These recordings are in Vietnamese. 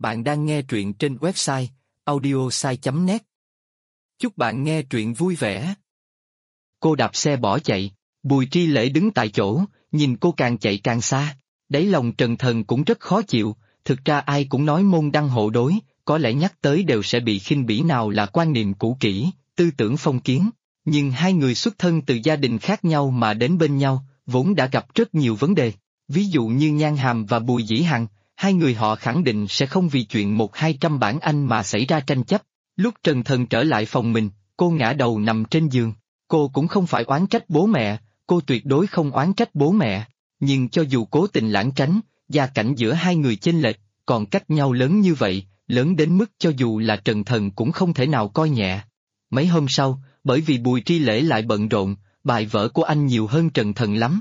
Bạn đang nghe truyện trên website audiosai.net. Chúc bạn nghe truyện vui vẻ. Cô đạp xe bỏ chạy, Bùi Tri Lễ đứng tại chỗ, nhìn cô càng chạy càng xa. Đáy lòng Trần Thần cũng rất khó chịu, thực ra ai cũng nói môn đăng hộ đối, có lẽ nhắc tới đều sẽ bị khinh bỉ, nào là quan niệm cũ kỹ, tư tưởng phong kiến. Nhưng hai người xuất thân từ gia đình khác nhau mà đến bên nhau, vốn đã gặp rất nhiều vấn đề. Ví dụ như Nhan Hàm và Bùi Dĩ Hằng, hai người họ khẳng định sẽ không vì chuyện 100-200 bảng Anh mà xảy ra tranh chấp. Lúc Trần Thần trở lại phòng mình, cô ngã đầu nằm trên giường. Cô cũng không phải oán trách bố mẹ, cô tuyệt đối không oán trách bố mẹ. Nhưng cho dù cố tình lảng tránh, gia cảnh giữa hai người chênh lệch, còn cách nhau lớn như vậy, lớn đến mức cho dù là Trần Thần cũng không thể nào coi nhẹ. Mấy hôm sau, bởi vì Bùi Tri Lễ lại bận rộn, bài vở của anh nhiều hơn Trần Thần lắm.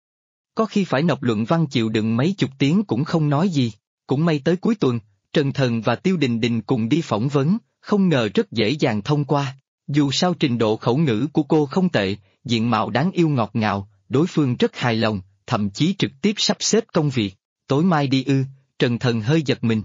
Có khi phải nộp luận văn chịu đựng mấy chục tiếng cũng không nói gì. Cũng may tới cuối tuần, Trần Thần và Tiêu Đình Đình cùng đi phỏng vấn, không ngờ rất dễ dàng thông qua. Dù sao trình độ khẩu ngữ của cô không tệ, diện mạo đáng yêu ngọt ngào, đối phương rất hài lòng, thậm chí trực tiếp sắp xếp công việc. Tối mai đi ư? Trần Thần hơi giật mình.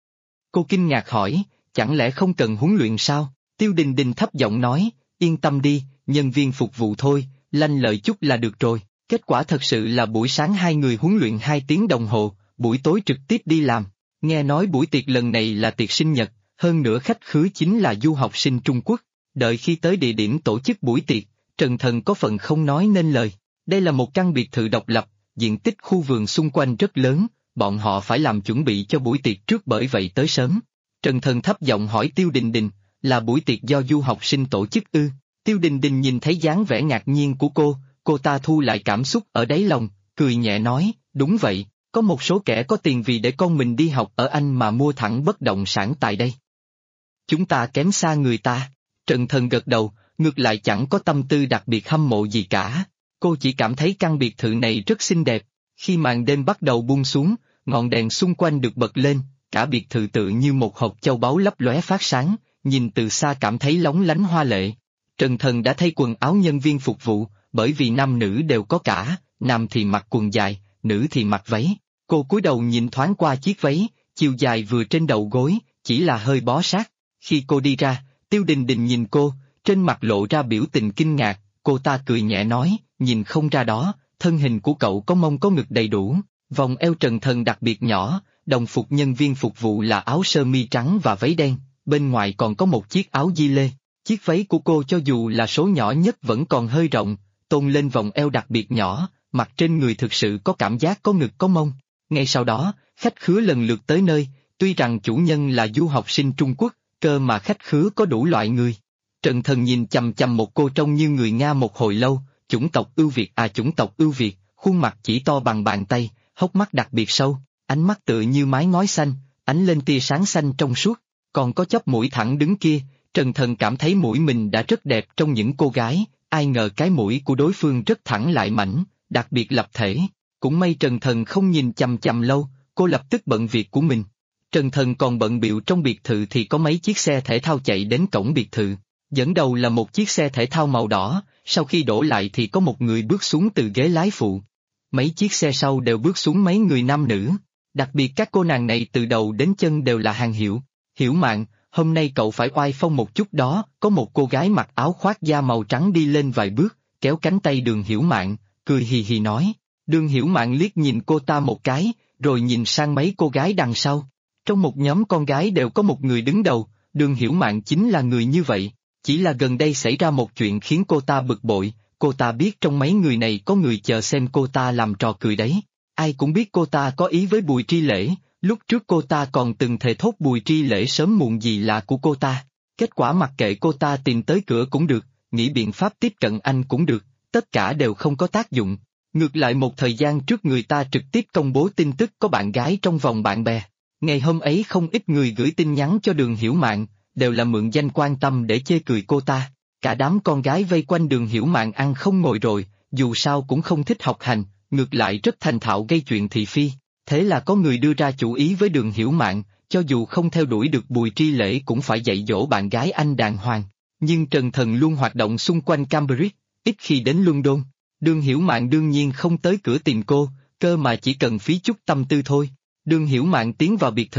Cô kinh ngạc hỏi, chẳng lẽ không cần huấn luyện sao? Tiêu Đình Đình thấp giọng nói, yên tâm đi, nhân viên phục vụ thôi, lanh lợi chút là được rồi. Kết quả thật sự là buổi sáng hai người huấn luyện 2 tiếng đồng hồ, buổi tối trực tiếp đi làm. Nghe nói buổi tiệc lần này là tiệc sinh nhật, hơn nữa khách khứa chính là du học sinh Trung Quốc. Đợi khi tới địa điểm tổ chức buổi tiệc, Trần Thần có phần không nói nên lời. Đây là một căn biệt thự độc lập, diện tích khu vườn xung quanh rất lớn, bọn họ phải làm chuẩn bị cho buổi tiệc trước, bởi vậy tới sớm. Trần Thần thấp giọng hỏi Tiêu Đình Đình, là buổi tiệc do du học sinh tổ chức ư? Tiêu Đình Đình nhìn thấy dáng vẻ ngạc nhiên của cô ta thu lại cảm xúc ở đáy lòng, cười nhẹ nói, đúng vậy, có một số kẻ có tiền vì để con mình đi học ở Anh mà mua thẳng bất động sản tại đây. Chúng ta kém xa người ta. Trần Thần gật đầu, ngược lại chẳng có tâm tư đặc biệt hâm mộ gì cả. Cô chỉ cảm thấy căn biệt thự này rất xinh đẹp. Khi màn đêm bắt đầu buông xuống, ngọn đèn xung quanh được bật lên, cả biệt thự tự như một hộp châu báu lấp lóe phát sáng, nhìn từ xa cảm thấy lóng lánh hoa lệ. Trần Thần đã thay quần áo nhân viên phục vụ, bởi vì nam nữ đều có cả, nam thì mặc quần dài, nữ thì mặc váy. Cô cúi đầu nhìn thoáng qua chiếc váy, chiều dài vừa trên đầu gối, chỉ là hơi bó sát. Khi cô đi ra, Tiêu Đình Đình nhìn cô, trên mặt lộ ra biểu tình kinh ngạc, cô ta cười nhẹ nói, nhìn không ra đó, thân hình của cậu có mông có ngực đầy đủ, vòng eo Trần Thần đặc biệt nhỏ, đồng phục nhân viên phục vụ là áo sơ mi trắng và váy đen, bên ngoài còn có một chiếc áo di lê. Chiếc váy của cô cho dù là số nhỏ nhất vẫn còn hơi rộng, tôn lên vòng eo đặc biệt nhỏ, mặt trên người thực sự có cảm giác có ngực có mông. Ngay sau đó, khách khứa lần lượt tới nơi, tuy rằng chủ nhân là du học sinh Trung Quốc, cơ mà khách khứa có đủ loại người. Trần Thần nhìn chằm chằm một cô trông như người Nga một hồi lâu, chủng tộc ưu Việt à, chủng tộc ưu Việt, khuôn mặt chỉ to bằng bàn tay, hốc mắt đặc biệt sâu, ánh mắt tựa như mái ngói xanh, ánh lên tia sáng xanh trong suốt, còn có chóp mũi thẳng đứng kia. Trần Thần cảm thấy mũi mình đã rất đẹp trong những cô gái, ai ngờ cái mũi của đối phương rất thẳng lại mảnh, đặc biệt lập thể. Cũng may Trần Thần không nhìn chằm chằm lâu, cô lập tức bận việc của mình. Trần Thần còn bận bịu trong biệt thự thì có mấy chiếc xe thể thao chạy đến cổng biệt thự. Dẫn đầu là một chiếc xe thể thao màu đỏ, sau khi đổ lại thì có một người bước xuống từ ghế lái phụ. Mấy chiếc xe sau đều bước xuống mấy người nam nữ, đặc biệt các cô nàng này từ đầu đến chân đều là hàng hiệu. Hiểu Mạn, hôm nay cậu phải oai phong một chút đó. Có một cô gái mặc áo khoác da màu trắng đi lên vài bước, kéo cánh tay Đường Hiểu Mạn, cười hì hì nói. Đường Hiểu Mạn liếc nhìn cô ta một cái, rồi nhìn sang mấy cô gái đằng sau. Trong một nhóm con gái đều có một người đứng đầu, Đường Hiểu Mạn chính là người như vậy. Chỉ là gần đây xảy ra một chuyện khiến cô ta bực bội, cô ta biết trong mấy người này có người chờ xem cô ta làm trò cười đấy. Ai cũng biết cô ta có ý với Bùi Tri Lễ, lúc trước cô ta còn từng thề thốt Bùi Tri Lễ sớm muộn gì là của cô ta. Kết quả mặc kệ cô ta tìm tới cửa cũng được, nghĩ biện pháp tiếp cận anh cũng được, tất cả đều không có tác dụng. Ngược lại một thời gian trước người ta trực tiếp công bố tin tức có bạn gái trong vòng bạn bè. Ngày hôm ấy không ít người gửi tin nhắn cho Đường Hiểu Mạn, đều là mượn danh quan tâm để chê cười cô ta. Cả đám con gái vây quanh Đường Hiểu Mạn ăn không ngồi rồi, dù sao cũng không thích học hành, ngược lại rất thành thạo gây chuyện thị phi. Thế là có người đưa ra chủ ý với Đường Hiểu Mạn, cho dù không theo đuổi được Bùi Tri Lễ cũng phải dạy dỗ bạn gái anh đàng hoàng. Nhưng Trần Thần luôn hoạt động xung quanh Cambridge, ít khi đến London. Đường Hiểu Mạn đương nhiên không tới cửa tìm cô, cơ mà chỉ cần phí chút tâm tư thôi. Đường Hiểu Mạn tiến vào biệt thự,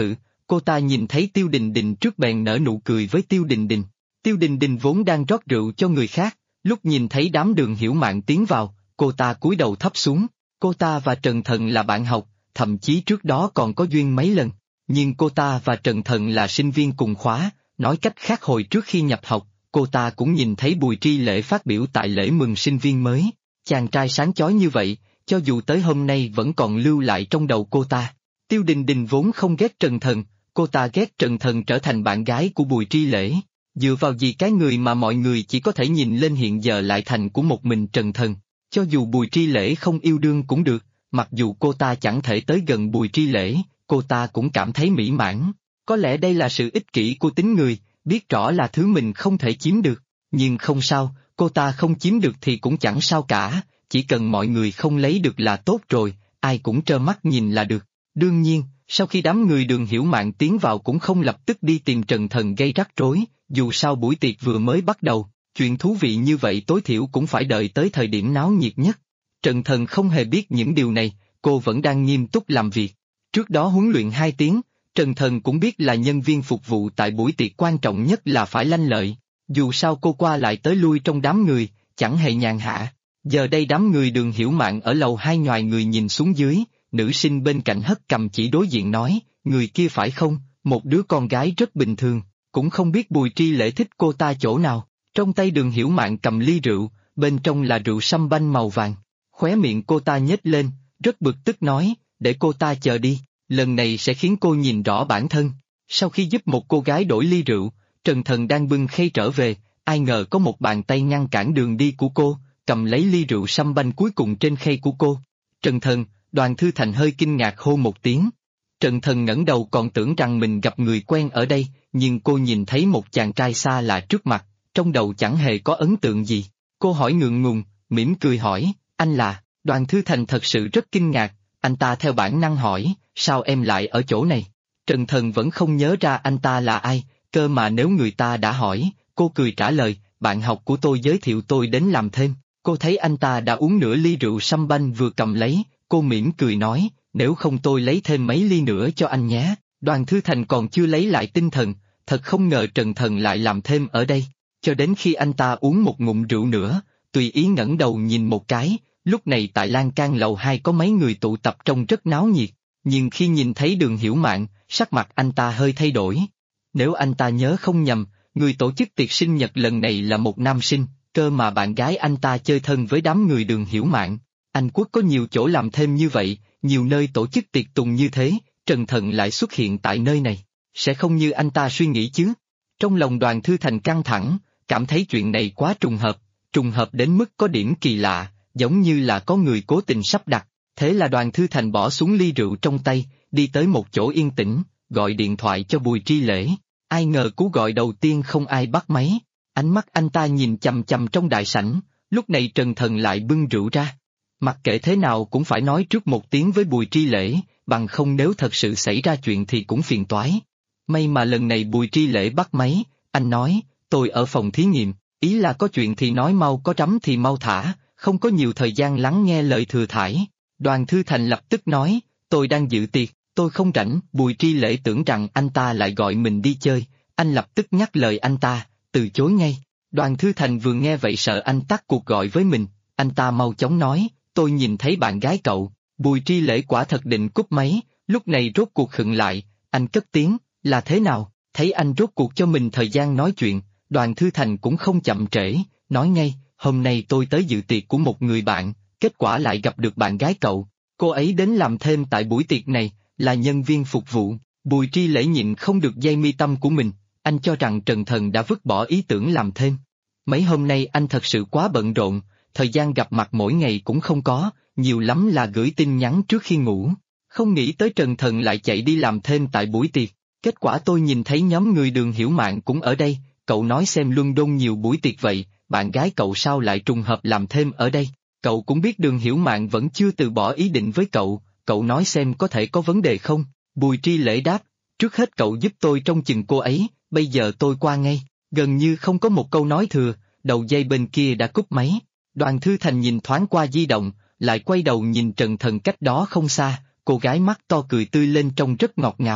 Cô ta nhìn thấy Tiêu Đình Đình trước bèn nở nụ cười với Tiêu Đình Đình. Tiêu Đình Đình vốn đang rót rượu cho người khác, lúc nhìn thấy đám Đường Hiểu Mạn tiến vào, cô ta cúi đầu thấp xuống. Cô ta và Trần Thần là bạn học, thậm chí trước đó còn có duyên mấy lần. Nhưng cô ta và Trần Thần là sinh viên cùng khóa, nói cách khác hồi trước khi nhập học, cô ta cũng nhìn thấy Bùi Tri Lễ phát biểu tại lễ mừng sinh viên mới. Chàng trai sáng chói như vậy, cho dù tới hôm nay vẫn còn lưu lại trong đầu cô ta. Tiêu Đình Đình vốn không ghét Trần Thần, cô ta ghét Trần Thần trở thành bạn gái của Bùi Tri Lễ. Dựa vào gì cái người mà mọi người chỉ có thể nhìn lên hiện giờ lại thành của một mình Trần Thần. Cho dù Bùi Tri Lễ không yêu đương cũng được, mặc dù cô ta chẳng thể tới gần Bùi Tri Lễ, cô ta cũng cảm thấy mỹ mãn. Có lẽ đây là sự ích kỷ của tính người, biết rõ là thứ mình không thể chiếm được. Nhưng không sao, cô ta không chiếm được thì cũng chẳng sao cả, chỉ cần mọi người không lấy được là tốt rồi, ai cũng trơ mắt nhìn là được. Đương nhiên, sau khi đám người Đường Hiểu Mạn tiến vào cũng không lập tức đi tìm Trần Thần gây rắc rối, dù sao buổi tiệc vừa mới bắt đầu, chuyện thú vị như vậy tối thiểu cũng phải đợi tới thời điểm náo nhiệt nhất. Trần Thần không hề biết những điều này, cô vẫn đang nghiêm túc làm việc. Trước đó huấn luyện 2 tiếng, Trần Thần cũng biết là nhân viên phục vụ tại buổi tiệc quan trọng nhất là phải lanh lợi. Dù sao cô qua lại tới lui trong đám người, chẳng hề nhàn hạ. Giờ đây đám người Đường Hiểu Mạn ở lầu 2 nhoài người nhìn xuống dưới, nữ sinh bên cạnh hất cầm chỉ đối diện nói, người kia phải không, một đứa con gái rất bình thường, cũng không biết Bùi Tri Lễ thích cô ta chỗ nào. Trong tay Đường Hiểu Mạn cầm ly rượu, bên trong là rượu sâm banh màu vàng. Khóe miệng cô ta nhếch lên, rất bực tức nói, để cô ta chờ đi, lần này sẽ khiến cô nhìn rõ bản thân. Sau khi giúp một cô gái đổi ly rượu, Trần Thần đang bưng khay trở về, ai ngờ có một bàn tay ngăn cản đường đi của cô, cầm lấy ly rượu sâm banh cuối cùng trên khay của cô. Trần Thần, Đoàn Thư Thành hơi kinh ngạc hô một tiếng. Trần Thần ngẩng đầu còn tưởng rằng mình gặp người quen ở đây, nhưng cô nhìn thấy một chàng trai xa lạ trước mặt, trong đầu chẳng hề có ấn tượng gì. Cô hỏi ngượng ngùng, mỉm cười hỏi, anh là? Đoàn Thư Thành thật sự rất kinh ngạc, anh ta theo bản năng hỏi, sao em lại ở chỗ này? Trần Thần vẫn không nhớ ra anh ta là ai, cơ mà nếu người ta đã hỏi, cô cười trả lời, bạn học của tôi giới thiệu tôi đến làm thêm. Cô thấy anh ta đã uống nửa ly rượu sâm banh vừa cầm lấy, cô mỉm cười nói, nếu không tôi lấy thêm mấy ly nữa cho anh nhé. Đoàn Thư Thành còn chưa lấy lại tinh thần, thật không ngờ Trần Thần lại làm thêm ở đây. Cho đến khi anh ta uống một ngụm rượu nữa, tùy ý ngẩng đầu nhìn một cái, lúc này tại lan can lầu 2 có mấy người tụ tập trông rất náo nhiệt, nhưng khi nhìn thấy Đường Hiểu Mạn, sắc mặt anh ta hơi thay đổi. Nếu anh ta nhớ không nhầm, người tổ chức tiệc sinh nhật lần này là một nam sinh, cơ mà bạn gái anh ta chơi thân với đám người Đường Hiểu Mạn. Anh Quốc có nhiều chỗ làm thêm như vậy, nhiều nơi tổ chức tiệc tùng như thế, Trần Thần lại xuất hiện tại nơi này, sẽ không như anh ta suy nghĩ chứ. Trong lòng Đoàn Thư Thành căng thẳng, cảm thấy chuyện này quá trùng hợp đến mức có điểm kỳ lạ, giống như là có người cố tình sắp đặt. Thế là Đoàn Thư Thành bỏ xuống ly rượu trong tay, đi tới một chỗ yên tĩnh, gọi điện thoại cho Bùi Tri Lễ. Ai ngờ cú gọi đầu tiên không ai bắt máy, ánh mắt anh ta nhìn chằm chằm trong đại sảnh, lúc này Trần Thần lại bưng rượu ra. Mặc kệ thế nào cũng phải nói trước một tiếng với Bùi Tri Lễ, bằng không nếu thật sự xảy ra chuyện thì cũng phiền toái. May mà lần này Bùi Tri Lễ bắt máy, anh nói, tôi ở phòng thí nghiệm, ý là có chuyện thì nói mau, có trắm thì mau thả, không có nhiều thời gian lắng nghe lời thừa thãi. Đoàn Thư Thành lập tức nói, tôi đang dự tiệc, tôi không rảnh. Bùi Tri Lễ tưởng rằng anh ta lại gọi mình đi chơi, anh lập tức nhắc lời anh ta, từ chối ngay. Đoàn Thư Thành vừa nghe vậy sợ anh tắt cuộc gọi với mình, anh ta mau chóng nói, tôi nhìn thấy bạn gái cậu. Bùi Tri Lễ quả thật định cúp máy, lúc này rốt cuộc khựng lại, anh cất tiếng, là thế nào? Thấy anh rốt cuộc cho mình thời gian nói chuyện, Đoàn Thư Thành cũng không chậm trễ, nói ngay, hôm nay tôi tới dự tiệc của một người bạn, kết quả lại gặp được bạn gái cậu, cô ấy đến làm thêm tại buổi tiệc này, là nhân viên phục vụ. Bùi Tri Lễ nhịn không được dây mi tâm của mình, anh cho rằng Trần Thần đã vứt bỏ ý tưởng làm thêm. Mấy hôm nay anh thật sự quá bận rộn, thời gian gặp mặt mỗi ngày cũng không có, nhiều lắm là gửi tin nhắn trước khi ngủ. Không nghĩ tới Trần Thần lại chạy đi làm thêm tại buổi tiệc, kết quả tôi nhìn thấy nhóm người Đường Hiểu Mạn cũng ở đây, cậu nói xem Luân Đôn nhiều buổi tiệc vậy, bạn gái cậu sao lại trùng hợp làm thêm ở đây, cậu cũng biết Đường Hiểu Mạn vẫn chưa từ bỏ ý định với cậu nói xem có thể có vấn đề không? Bùi Tri Lễ đáp, trước hết cậu giúp tôi trông chừng cô ấy, bây giờ tôi qua ngay. Gần như không có một câu nói thừa, đầu dây bên kia đã cúp máy. Đoàn Thư Thành nhìn thoáng qua di động, lại quay đầu nhìn Trần Thần cách đó không xa, cô gái mắt to cười tươi lên trông rất ngọt ngào.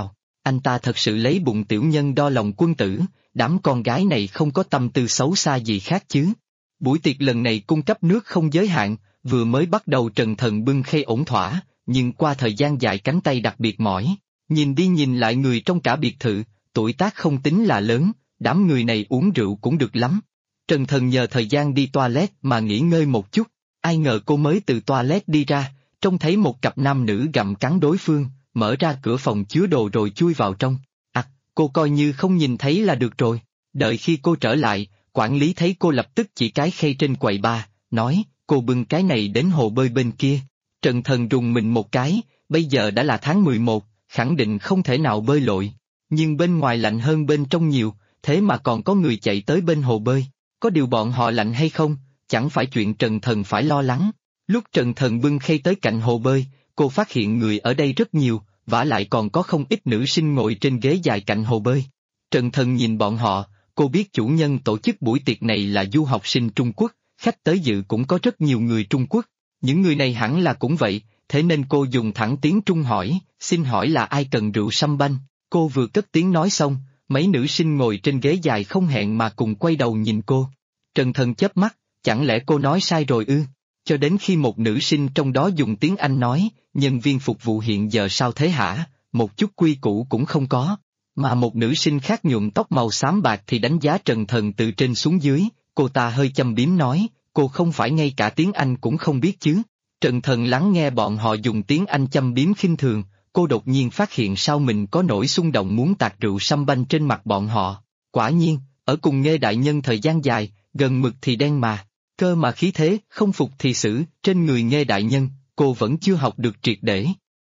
Anh ta thật sự lấy bụng tiểu nhân đo lòng quân tử, đám con gái này không có tâm tư xấu xa gì khác chứ. Buổi tiệc lần này cung cấp nước không giới hạn, vừa mới bắt đầu Trần Thần bưng khay ổn thỏa, nhưng qua thời gian dài cánh tay đặc biệt mỏi. Nhìn đi nhìn lại người trong cả biệt thự, tuổi tác không tính là lớn, đám người này uống rượu cũng được lắm. Trần Thần nhờ thời gian đi toilet mà nghỉ ngơi một chút, ai ngờ cô mới từ toilet đi ra, trông thấy một cặp nam nữ gặm cắn đối phương, mở ra cửa phòng chứa đồ rồi chui vào trong. Cô coi như không nhìn thấy là được rồi. Đợi khi cô trở lại, quản lý thấy cô lập tức chỉ cái khay trên quầy bar, nói, cô bưng cái này đến hồ bơi bên kia. Trần Thần rùng mình một cái, bây giờ đã là tháng 11, khẳng định không thể nào bơi lội. Nhưng bên ngoài lạnh hơn bên trong nhiều, thế mà còn có người chạy tới bên hồ bơi. Có điều bọn họ lạnh hay không, chẳng phải chuyện Trần Thần phải lo lắng. Lúc Trần Thần bưng khay tới cạnh hồ bơi, cô phát hiện người ở đây rất nhiều, vả lại còn có không ít nữ sinh ngồi trên ghế dài cạnh hồ bơi. Trần Thần nhìn bọn họ, cô biết chủ nhân tổ chức buổi tiệc này là du học sinh Trung Quốc, khách tới dự cũng có rất nhiều người Trung Quốc. Những người này hẳn là cũng vậy, thế nên cô dùng thẳng tiếng Trung hỏi, xin hỏi là ai cần rượu sâm banh. Cô vừa cất tiếng nói xong, mấy nữ sinh ngồi trên ghế dài không hẹn mà cùng quay đầu nhìn cô. Trần Thần chớp mắt, chẳng lẽ cô nói sai rồi ư? Cho đến khi một nữ sinh trong đó dùng tiếng Anh nói, nhân viên phục vụ hiện giờ sao thế hả, một chút quy củ cũng không có. Mà một nữ sinh khác nhuộm tóc màu xám bạc thì đánh giá Trần Thần từ trên xuống dưới, cô ta hơi châm biếm nói, cô không phải ngay cả tiếng Anh cũng không biết chứ. Trần Thần lắng nghe bọn họ dùng tiếng Anh châm biếm khinh thường, cô đột nhiên phát hiện sao mình có nỗi xung động muốn tạt rượu sâm banh trên mặt bọn họ. Quả nhiên, ở cùng Nghê đại nhân thời gian dài, gần mực thì đen mà. Cơ mà khí thế, không phục thì xử, trên người Nghê đại nhân, cô vẫn chưa học được triệt để.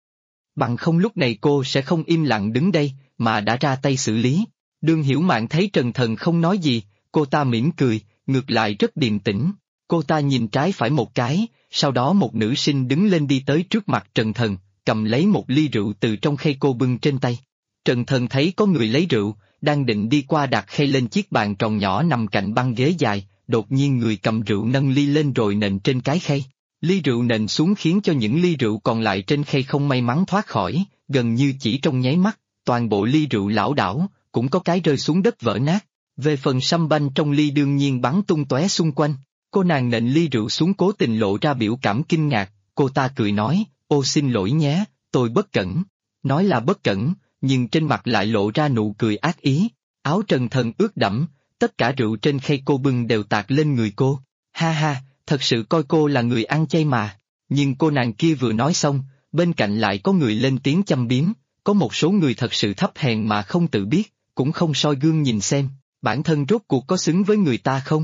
Bằng không lúc này cô sẽ không im lặng đứng đây, mà đã ra tay xử lý. Đường Hiểu Mạn thấy Trần Thần không nói gì, cô ta mỉm cười, ngược lại rất điềm tĩnh. Cô ta nhìn trái phải một cái, sau đó một nữ sinh đứng lên đi tới trước mặt Trần Thần, cầm lấy một ly rượu từ trong khay cô bưng trên tay. Trần Thần thấy có người lấy rượu, đang định đi qua đặt khay lên chiếc bàn tròn nhỏ nằm cạnh băng ghế dài, đột nhiên người cầm rượu nâng ly lên rồi nện trên cái khay. Ly rượu nện xuống khiến cho những ly rượu còn lại trên khay không may mắn thoát khỏi, gần như chỉ trong nháy mắt, toàn bộ ly rượu lảo đảo, cũng có cái rơi xuống đất vỡ nát. Về phần sâm banh trong ly đương nhiên bắn tung tóe xung quanh. Cô nàng nện ly rượu xuống cố tình lộ ra biểu cảm kinh ngạc, cô ta cười nói, ô xin lỗi nhé, tôi bất cẩn. Nói là bất cẩn, nhưng trên mặt lại lộ ra nụ cười ác ý. Áo Trần Thần ướt đẫm, tất cả rượu trên khay cô bưng đều tạt lên người cô. Ha ha, thật sự coi cô là người ăn chay mà. Nhưng cô nàng kia vừa nói xong, bên cạnh lại có người lên tiếng châm biếm, có một số người thật sự thấp hèn mà không tự biết, cũng không soi gương nhìn xem, bản thân rốt cuộc có xứng với người ta không?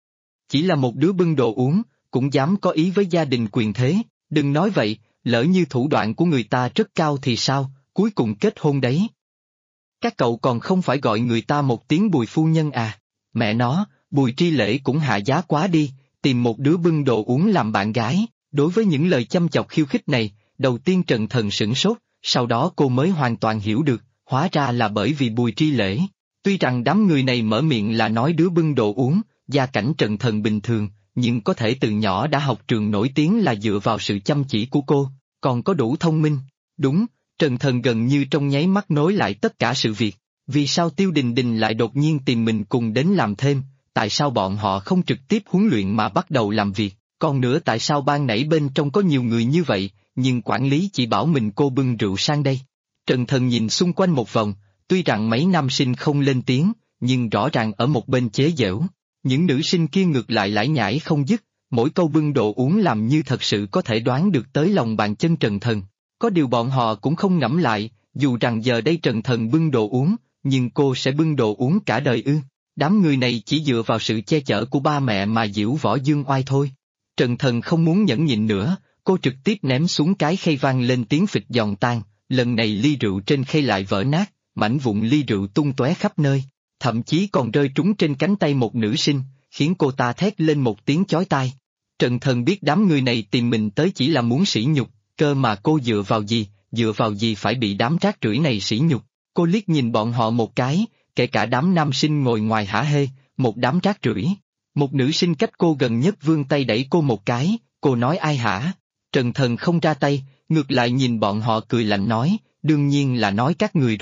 Chỉ là một đứa bưng đồ uống, cũng dám có ý với gia đình quyền thế, đừng nói vậy, lỡ như thủ đoạn của người ta rất cao thì sao, cuối cùng kết hôn đấy. Các cậu còn không phải gọi người ta một tiếng Bùi phu nhân à, mẹ nó, Bùi Tri Lễ cũng hạ giá quá đi, tìm một đứa bưng đồ uống làm bạn gái. Đối với những lời châm chọc khiêu khích này, đầu tiên Trần Thần sửng sốt, sau đó cô mới hoàn toàn hiểu được, hóa ra là bởi vì Bùi Tri Lễ. Tuy rằng đám người này mở miệng là nói đứa bưng đồ uống, gia cảnh Trần Thần bình thường, nhưng có thể từ nhỏ đã học trường nổi tiếng là dựa vào sự chăm chỉ của cô, còn có đủ thông minh. Đúng, Trần Thần gần như trong nháy mắt nối lại tất cả sự việc. Vì sao Tiêu Đình Đình lại đột nhiên tìm mình cùng đến làm thêm, tại sao bọn họ không trực tiếp huấn luyện mà bắt đầu làm việc, còn nữa tại sao ban nãy bên trong có nhiều người như vậy, nhưng quản lý chỉ bảo mình cô bưng rượu sang đây. Trần Thần nhìn xung quanh một vòng, tuy rằng mấy nam sinh không lên tiếng, nhưng rõ ràng ở một bên chế giễu. Những nữ sinh kia ngược lại lải nhải không dứt, mỗi câu bưng đồ uống làm như thật sự có thể đoán được tới lòng bàn chân Trần Thần. Có điều bọn họ cũng không ngẫm lại, dù rằng giờ đây Trần Thần bưng đồ uống, nhưng cô sẽ bưng đồ uống cả đời ư? Đám người này chỉ dựa vào sự che chở của ba mẹ mà diễu võ dương oai thôi. Trần Thần không muốn nhẫn nhịn nữa, cô trực tiếp ném xuống cái khay vang lên tiếng phịch giòn tan, lần này ly rượu trên khay lại vỡ nát, mảnh vụn ly rượu tung tóe khắp nơi, thậm chí còn rơi trúng trên cánh tay một nữ sinh, khiến cô ta thét lên một tiếng chói tai. Trần Thần biết đám người này tìm mình tới chỉ là muốn sỉ nhục, cơ mà cô dựa vào gì phải bị đám rác rưởi này sỉ nhục. Cô liếc nhìn bọn họ một cái, kể cả đám nam sinh ngồi ngoài hả hê, một đám rác rưởi. Một nữ sinh cách cô gần nhất vươn tay đẩy cô một cái, cô nói ai hả? Trần Thần không ra tay, ngược lại nhìn bọn họ cười lạnh nói, đương nhiên là nói các người rồi,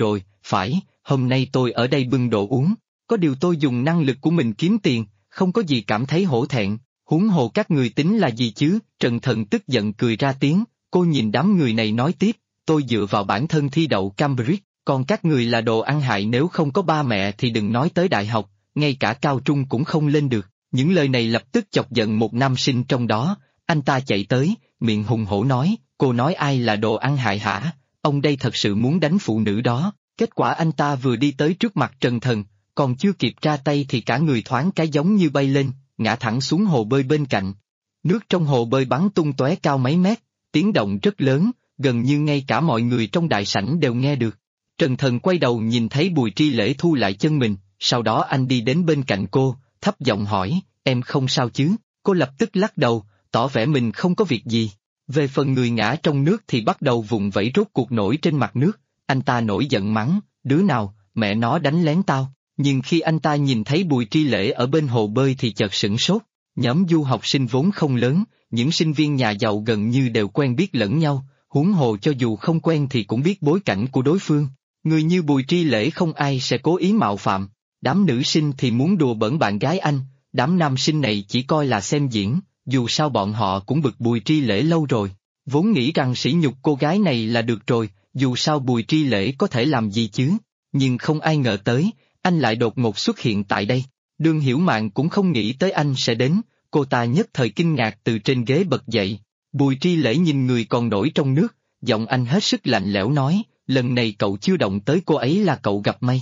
phải, hôm nay tôi ở đây bưng đồ uống, có điều tôi dùng năng lực của mình kiếm tiền, không có gì cảm thấy hổ thẹn, huống hồ các người tính là gì chứ, Trần Thần tức giận cười ra tiếng, cô nhìn đám người này nói tiếp, tôi dựa vào bản thân thi đậu Cambridge, còn các người là đồ ăn hại nếu không có ba mẹ thì đừng nói tới đại học, ngay cả cao trung cũng không lên được. Những lời này lập tức chọc giận một nam sinh trong đó, anh ta chạy tới, miệng hùng hổ nói, cô nói ai là đồ ăn hại hả, ông đây thật sự muốn đánh phụ nữ đó, kết quả anh ta vừa đi tới trước mặt Trần Thần, còn chưa kịp ra tay thì cả người thoáng cái giống như bay lên, ngã thẳng xuống hồ bơi bên cạnh. Nước trong hồ bơi bắn tung tóe cao mấy mét, tiếng động rất lớn, gần như ngay cả mọi người trong đại sảnh đều nghe được. Trần Thần quay đầu nhìn thấy Bùi Tri Lễ thu lại chân mình, sau đó anh đi đến bên cạnh cô, thấp giọng hỏi, em không sao chứ? Cô lập tức lắc đầu, tỏ vẻ mình không có việc gì. Về phần người ngã trong nước thì bắt đầu vùng vẫy rốt cuộc nổi trên mặt nước, anh ta nổi giận mắng, đứa nào, mẹ nó đánh lén tao. Nhưng khi anh ta nhìn thấy Bùi Tri Lễ ở bên hồ bơi thì chợt sửng sốt, nhóm du học sinh vốn không lớn, những sinh viên nhà giàu gần như đều quen biết lẫn nhau, huống hồ cho dù không quen thì cũng biết bối cảnh của đối phương. Người như Bùi Tri Lễ không ai sẽ cố ý mạo phạm, đám nữ sinh thì muốn đùa bỡn bạn gái anh, đám nam sinh này chỉ coi là xem diễn, dù sao bọn họ cũng bực Bùi Tri Lễ lâu rồi, vốn nghĩ rằng sỉ nhục cô gái này là được rồi, dù sao Bùi Tri Lễ có thể làm gì chứ, nhưng không ai ngờ tới, anh lại đột ngột xuất hiện tại đây. Đường Hiểu Mạn cũng không nghĩ tới anh sẽ đến, cô ta nhất thời kinh ngạc từ trên ghế bật dậy. Bùi Tri Lễ nhìn người còn nổi trong nước, giọng anh hết sức lạnh lẽo nói, lần này cậu chưa động tới cô ấy là cậu gặp may.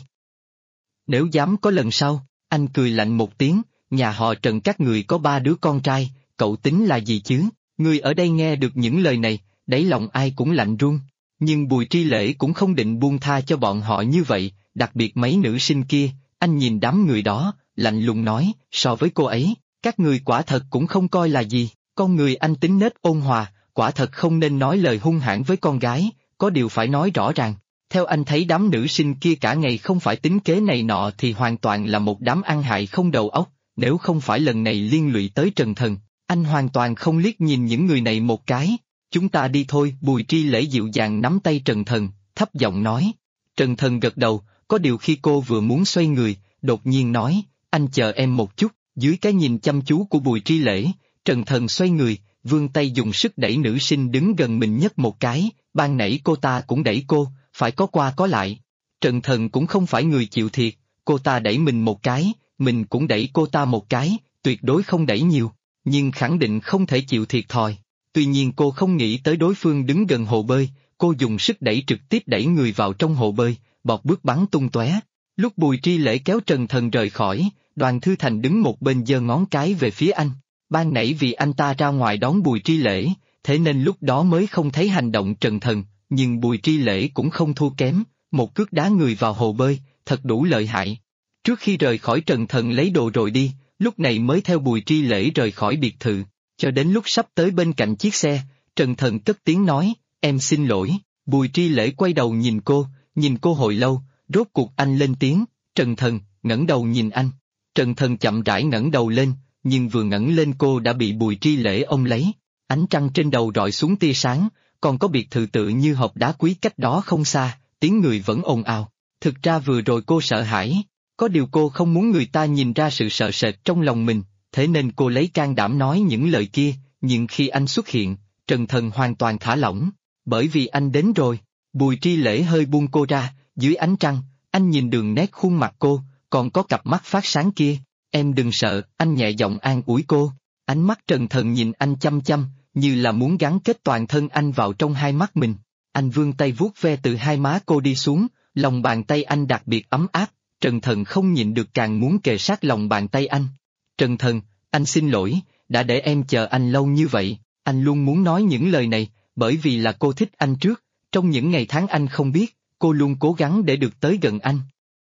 Nếu dám có lần sau, anh cười lạnh một tiếng, nhà họ Trần các người có 3 đứa con trai, cậu tính là gì chứ? Người ở đây nghe được những lời này, đáy lòng ai cũng lạnh run. Nhưng Bùi Tri Lễ cũng không định buông tha cho bọn họ như vậy, đặc biệt mấy nữ sinh kia, anh nhìn đám người đó, lạnh lùng nói, so với cô ấy, các người quả thật cũng không coi là gì, con người anh tính nết ôn hòa, quả thật không nên nói lời hung hãn với con gái, có điều phải nói rõ ràng. Theo anh thấy đám nữ sinh kia cả ngày không phải tính kế này nọ thì hoàn toàn là một đám ăn hại không đầu óc, nếu không phải lần này liên lụy tới Trần Thần, anh hoàn toàn không liếc nhìn những người này một cái. Chúng ta đi thôi, Bùi Tri Lễ dịu dàng nắm tay Trần Thần, thấp giọng nói. Trần Thần gật đầu, có điều khi cô vừa muốn xoay người, đột nhiên nói, anh chờ em một chút, dưới cái nhìn chăm chú của Bùi Tri Lễ, Trần Thần xoay người, vươn tay dùng sức đẩy nữ sinh đứng gần mình nhất một cái, ban nãy cô ta cũng đẩy cô, phải có qua có lại. Trần Thần cũng không phải người chịu thiệt, cô ta đẩy mình một cái, mình cũng đẩy cô ta một cái, tuyệt đối không đẩy nhiều, nhưng khẳng định không thể chịu thiệt thòi. Tuy nhiên cô không nghĩ tới đối phương đứng gần hồ bơi, cô dùng sức đẩy trực tiếp đẩy người vào trong hồ bơi, bọt bước bắn tung tóe. Lúc Bùi Tri Lễ kéo Trần Thần rời khỏi, Đoàn Thư Thành đứng một bên giơ ngón cái về phía anh. Ban nãy vì anh ta ra ngoài đón Bùi Tri Lễ, thế nên lúc đó mới không thấy hành động Trần Thần, nhưng Bùi Tri Lễ cũng không thua kém, một cước đá người vào hồ bơi, thật đủ lợi hại. Trước khi rời khỏi Trần Thần lấy đồ rồi đi, lúc này mới theo Bùi Tri Lễ rời khỏi biệt thự, cho đến lúc sắp tới bên cạnh chiếc xe, Trần Thần cất tiếng nói, em xin lỗi. Bùi Tri Lễ quay đầu nhìn cô hồi lâu, rốt cuộc anh lên tiếng, Trần Thần, ngẩng đầu nhìn anh. Trần Thần chậm rãi ngẩng đầu lên, nhưng vừa ngẩng lên cô đã bị Bùi Tri Lễ ôm lấy. Ánh trăng trên đầu rọi xuống tia sáng, còn có biệt thự tự như hộp đá quý cách đó không xa, tiếng người vẫn ồn ào. Thực ra vừa rồi cô sợ hãi, có điều cô không muốn người ta nhìn ra sự sợ sệt trong lòng mình, thế nên cô lấy can đảm nói những lời kia, nhưng khi anh xuất hiện, Trần Thần hoàn toàn thả lỏng, bởi vì anh đến rồi. Bùi Tri Lễ hơi buông cô ra, dưới ánh trăng, anh nhìn đường nét khuôn mặt cô, còn có cặp mắt phát sáng kia, em đừng sợ, anh nhẹ giọng an ủi cô. Ánh mắt Trần Thần nhìn anh chăm chăm, như là muốn gắn kết toàn thân anh vào trong hai mắt mình. Anh vươn tay vuốt ve từ hai má cô đi xuống, lòng bàn tay anh đặc biệt ấm áp, Trần Thần không nhịn được càng muốn kề sát lòng bàn tay anh. Trần Thần, anh xin lỗi, đã để em chờ anh lâu như vậy, anh luôn muốn nói những lời này, bởi vì là cô thích anh trước, trong những ngày tháng anh không biết, cô luôn cố gắng để được tới gần anh.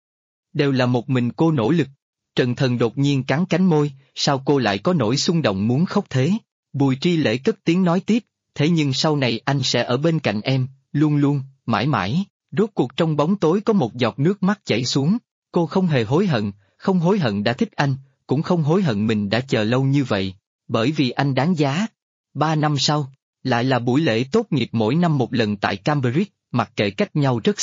Đều là một mình cô nỗ lực. Trần Thần đột nhiên cắn cánh môi, sao cô lại có nỗi xung động muốn khóc thế? Bùi Tri Lễ cất tiếng nói tiếp, thế nhưng sau này anh sẽ ở bên cạnh em, luôn luôn, mãi mãi. Rốt cuộc trong bóng tối có một giọt nước mắt chảy xuống, cô không hề hối hận, không hối hận đã thích anh, cũng không hối hận mình đã chờ lâu như vậy, bởi vì anh đáng giá. 3 năm sau, lại là buổi lễ tốt nghiệp mỗi năm một lần tại Cambridge, mặc kệ cách nhau rất xa,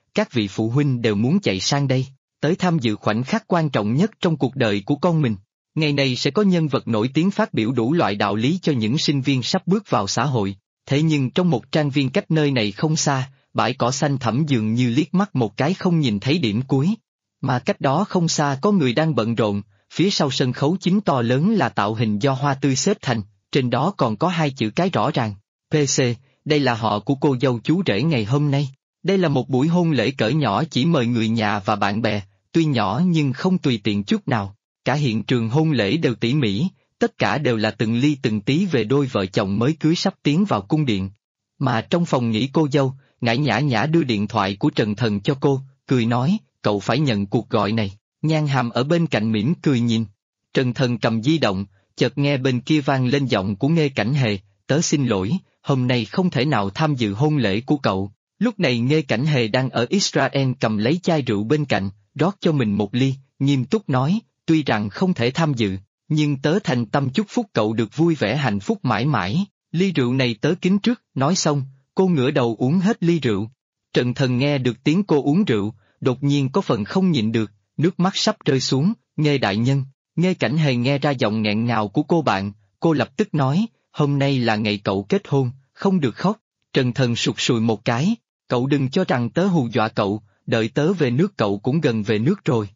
các vị phụ huynh đều muốn chạy sang đây, tới tham dự khoảnh khắc quan trọng nhất trong cuộc đời của con mình. Ngày này sẽ có nhân vật nổi tiếng phát biểu đủ loại đạo lý cho những sinh viên sắp bước vào xã hội. Thế nhưng trong một trang viên cách nơi này không xa, bãi cỏ xanh thẳm dường như liếc mắt một cái không nhìn thấy điểm cuối. Mà cách đó không xa có người đang bận rộn, phía sau sân khấu chính to lớn là tạo hình do hoa tươi xếp thành, trên đó còn có hai chữ cái rõ ràng, PC, đây là họ của cô dâu chú rể ngày hôm nay. Đây là một buổi hôn lễ cỡ nhỏ chỉ mời người nhà và bạn bè, tuy nhỏ nhưng không tùy tiện chút nào. Cả hiện trường hôn lễ đều tỉ mỉ, tất cả đều là từng ly từng tí về đôi vợ chồng mới cưới sắp tiến vào cung điện. Mà trong phòng nghỉ cô dâu, Ngải Nhã Nhã đưa điện thoại của Trần Thần cho cô, cười nói, cậu phải nhận cuộc gọi này. Nhan Hàm ở bên cạnh mỉm cười nhìn. Trần Thần cầm di động, chợt nghe bên kia vang lên giọng của Nghê Cảnh Hề, tớ xin lỗi, hôm nay không thể nào tham dự hôn lễ của cậu. Lúc này Nghê Cảnh Hề đang ở Israel cầm lấy chai rượu bên cạnh, rót cho mình một ly, nghiêm túc nói, tuy rằng không thể tham dự, nhưng tớ thành tâm chúc phúc cậu được vui vẻ hạnh phúc mãi mãi, ly rượu này tớ kính trước, nói xong, cô ngửa đầu uống hết ly rượu. Trần Thần nghe được tiếng cô uống rượu, đột nhiên có phần không nhịn được, nước mắt sắp rơi xuống, Nghê đại nhân. Nghê Cảnh Hề nghe ra giọng nghẹn ngào của cô bạn, cô lập tức nói, hôm nay là ngày cậu kết hôn, không được khóc. Trần Thần sụt sùi một cái, cậu đừng cho rằng tớ hù dọa cậu, đợi tớ về nước cậu cũng gần về nước rồi.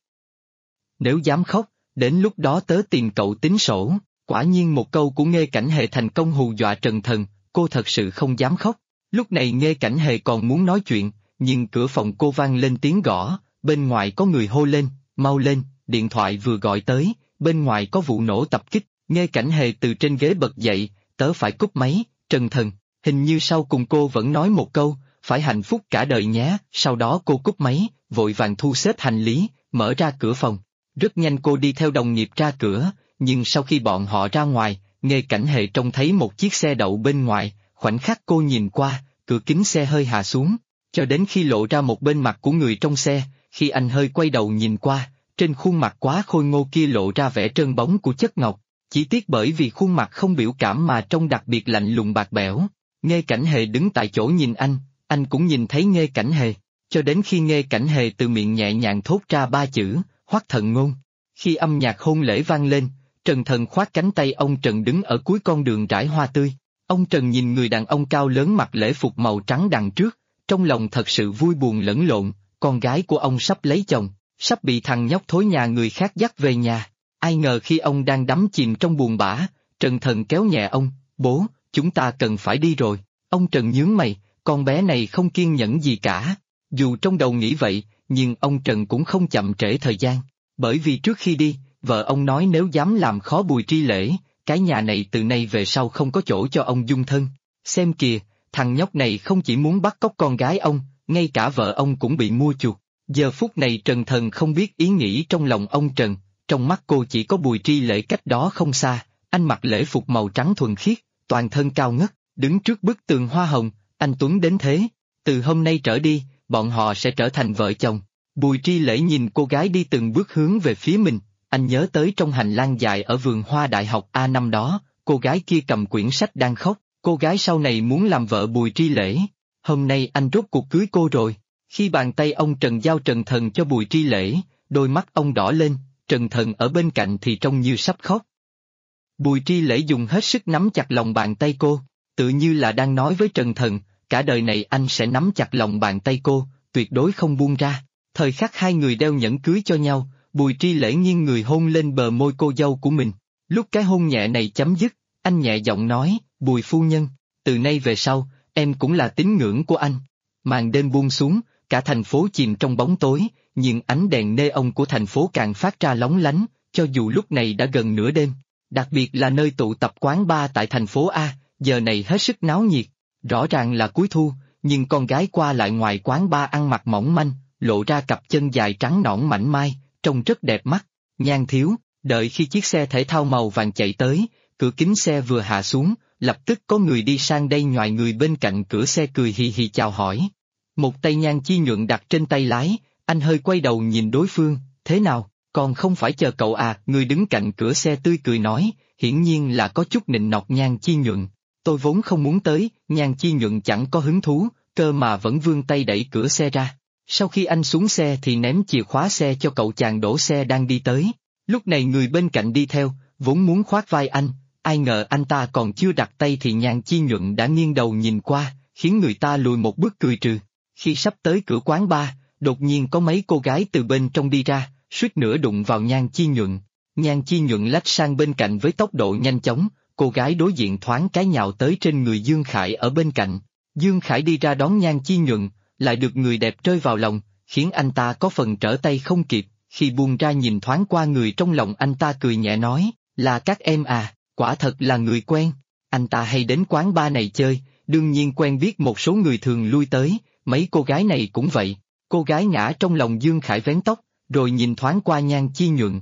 Nếu dám khóc, đến lúc đó tớ tìm cậu tính sổ. Quả nhiên một câu của Nghê Cảnh Hề thành công hù dọa Trần Thần, cô thật sự không dám khóc. Lúc này Nghê Cảnh Hề còn muốn nói chuyện, nhưng cửa phòng cô vang lên tiếng gõ, bên ngoài có người hô lên, mau lên, điện thoại vừa gọi tới, bên ngoài có vụ nổ tập kích. Nghê Cảnh Hề từ trên ghế bật dậy, tớ phải cúp máy. Trần Thần, hình như sau cùng cô vẫn nói một câu, phải hạnh phúc cả đời nhé. Sau đó cô cúp máy, vội vàng thu xếp hành lý, mở ra cửa phòng. Rất nhanh cô đi theo đồng nghiệp ra cửa, nhưng sau khi bọn họ ra ngoài, Nghê Cảnh Hề trông thấy một chiếc xe đậu bên ngoài, khoảnh khắc cô nhìn qua, cửa kính xe hơi hạ xuống, cho đến khi lộ ra một bên mặt của người trong xe, khi anh hơi quay đầu nhìn qua, trên khuôn mặt quá khôi ngô kia lộ ra vẻ trơn bóng của chất ngọc, chỉ tiếc bởi vì khuôn mặt không biểu cảm mà trông đặc biệt lạnh lùng bạc bẽo. Nghê Cảnh Hề đứng tại chỗ nhìn anh cũng nhìn thấy Nghê Cảnh Hề, cho đến khi Nghê Cảnh Hề từ miệng nhẹ nhàng thốt ra ba chữ, Hoắc Thần Ngôn. Khi âm nhạc hôn lễ vang lên, Trần Thần khoác cánh tay ông Trần đứng ở cuối con đường rải hoa tươi. Ông Trần nhìn người đàn ông cao lớn mặc lễ phục màu trắng đằng trước, trong lòng thật sự vui buồn lẫn lộn, con gái của ông sắp lấy chồng, sắp bị thằng nhóc thối nhà người khác dắt về nhà. Ai ngờ khi ông đang đắm chìm trong buồn bã, Trần Thần kéo nhẹ ông, bố, chúng ta cần phải đi rồi. Ông Trần nhướng mày, con bé này không kiên nhẫn gì cả. Dù trong đầu nghĩ vậy, nhưng ông Trần cũng không chậm trễ thời gian. Bởi vì trước khi đi, vợ ông nói nếu dám làm khó Bùi Tri Lễ, cái nhà này từ nay về sau không có chỗ cho ông dung thân. Xem kìa, thằng nhóc này không chỉ muốn bắt cóc con gái ông, ngay cả vợ ông cũng bị mua chuộc. Giờ phút này Trần Thần không biết ý nghĩ trong lòng ông Trần, trong mắt cô chỉ có Bùi Tri Lễ cách đó không xa, anh mặc lễ phục màu trắng thuần khiết, toàn thân cao ngất, đứng trước bức tường hoa hồng, anh tuấn đến thế. Từ hôm nay trở đi, bọn họ sẽ trở thành vợ chồng. Bùi Tri Lễ nhìn cô gái đi từng bước hướng về phía mình, anh nhớ tới trong hành lang dài ở vườn hoa đại học A năm đó, cô gái kia cầm quyển sách đang khóc, cô gái sau này muốn làm vợ Bùi Tri Lễ. Hôm nay anh rốt cuộc cưới cô rồi. Khi bàn tay ông Trần giao Trần Thần cho Bùi Tri Lễ, đôi mắt ông đỏ lên, Trần Thần ở bên cạnh thì trông như sắp khóc. Bùi Tri Lễ dùng hết sức nắm chặt lòng bàn tay cô, tự như là đang nói với Trần Thần, cả đời này anh sẽ nắm chặt lòng bàn tay cô, tuyệt đối không buông ra. Thời khắc hai người đeo nhẫn cưới cho nhau, Bùi Tri Lễ nghiêng người hôn lên bờ môi cô dâu của mình. Lúc cái hôn nhẹ này chấm dứt, anh nhẹ giọng nói, Bùi phu nhân, từ nay về sau, em cũng là tín ngưỡng của anh. Màn đêm buông xuống, cả thành phố chìm trong bóng tối, nhưng ánh đèn neon của thành phố càng phát ra lóng lánh, cho dù lúc này đã gần nửa đêm. Đặc biệt là nơi tụ tập quán bar tại thành phố A, giờ này hết sức náo nhiệt. Rõ ràng là cuối thu, nhưng con gái qua lại ngoài quán bar ăn mặc mỏng manh, lộ ra cặp chân dài trắng nõn mảnh mai, trông rất đẹp mắt. Nhan thiếu, đợi khi chiếc xe thể thao màu vàng chạy tới, cửa kính xe vừa hạ xuống, lập tức có người đi sang đây nhoài người bên cạnh cửa xe cười hì hì chào hỏi. Một tay Nhan Chi Nhuận đặt trên tay lái, anh hơi quay đầu nhìn đối phương, thế nào, còn không phải chờ cậu à? Người đứng cạnh cửa xe tươi cười nói, hiển nhiên là có chút nịnh nọt Nhan Chi Nhuận. Tôi vốn không muốn tới, Nhan Chi Nhuận chẳng có hứng thú, cơ mà vẫn vươn tay đẩy cửa xe ra. Sau khi anh xuống xe thì ném chìa khóa xe cho cậu chàng đổ xe đang đi tới. Lúc này người bên cạnh đi theo, vốn muốn khoác vai anh, ai ngờ anh ta còn chưa đặt tay thì Nhan Chi Nhuận đã nghiêng đầu nhìn qua, khiến người ta lùi một bước cười trừ. Khi sắp tới cửa quán bar, đột nhiên có mấy cô gái từ bên trong đi ra, suýt nữa đụng vào Nhan Chi Nhuận. Nhan Chi Nhuận lách sang bên cạnh với tốc độ nhanh chóng, cô gái đối diện thoáng cái nhào tới trên người Dương Khải ở bên cạnh. Dương Khải đi ra đón Nhan Chi Nhuận, lại được người đẹp rơi vào lòng, khiến anh ta có phần trở tay không kịp, khi buông ra nhìn thoáng qua người trong lòng anh ta cười nhẹ nói, là các em à, quả thật là người quen. Anh ta hay đến quán bar này chơi, đương nhiên quen biết một số người thường lui tới, mấy cô gái này cũng vậy. Cô gái ngã trong lòng Dương Khải vén tóc, rồi nhìn thoáng qua Nhan Chi Nhuận.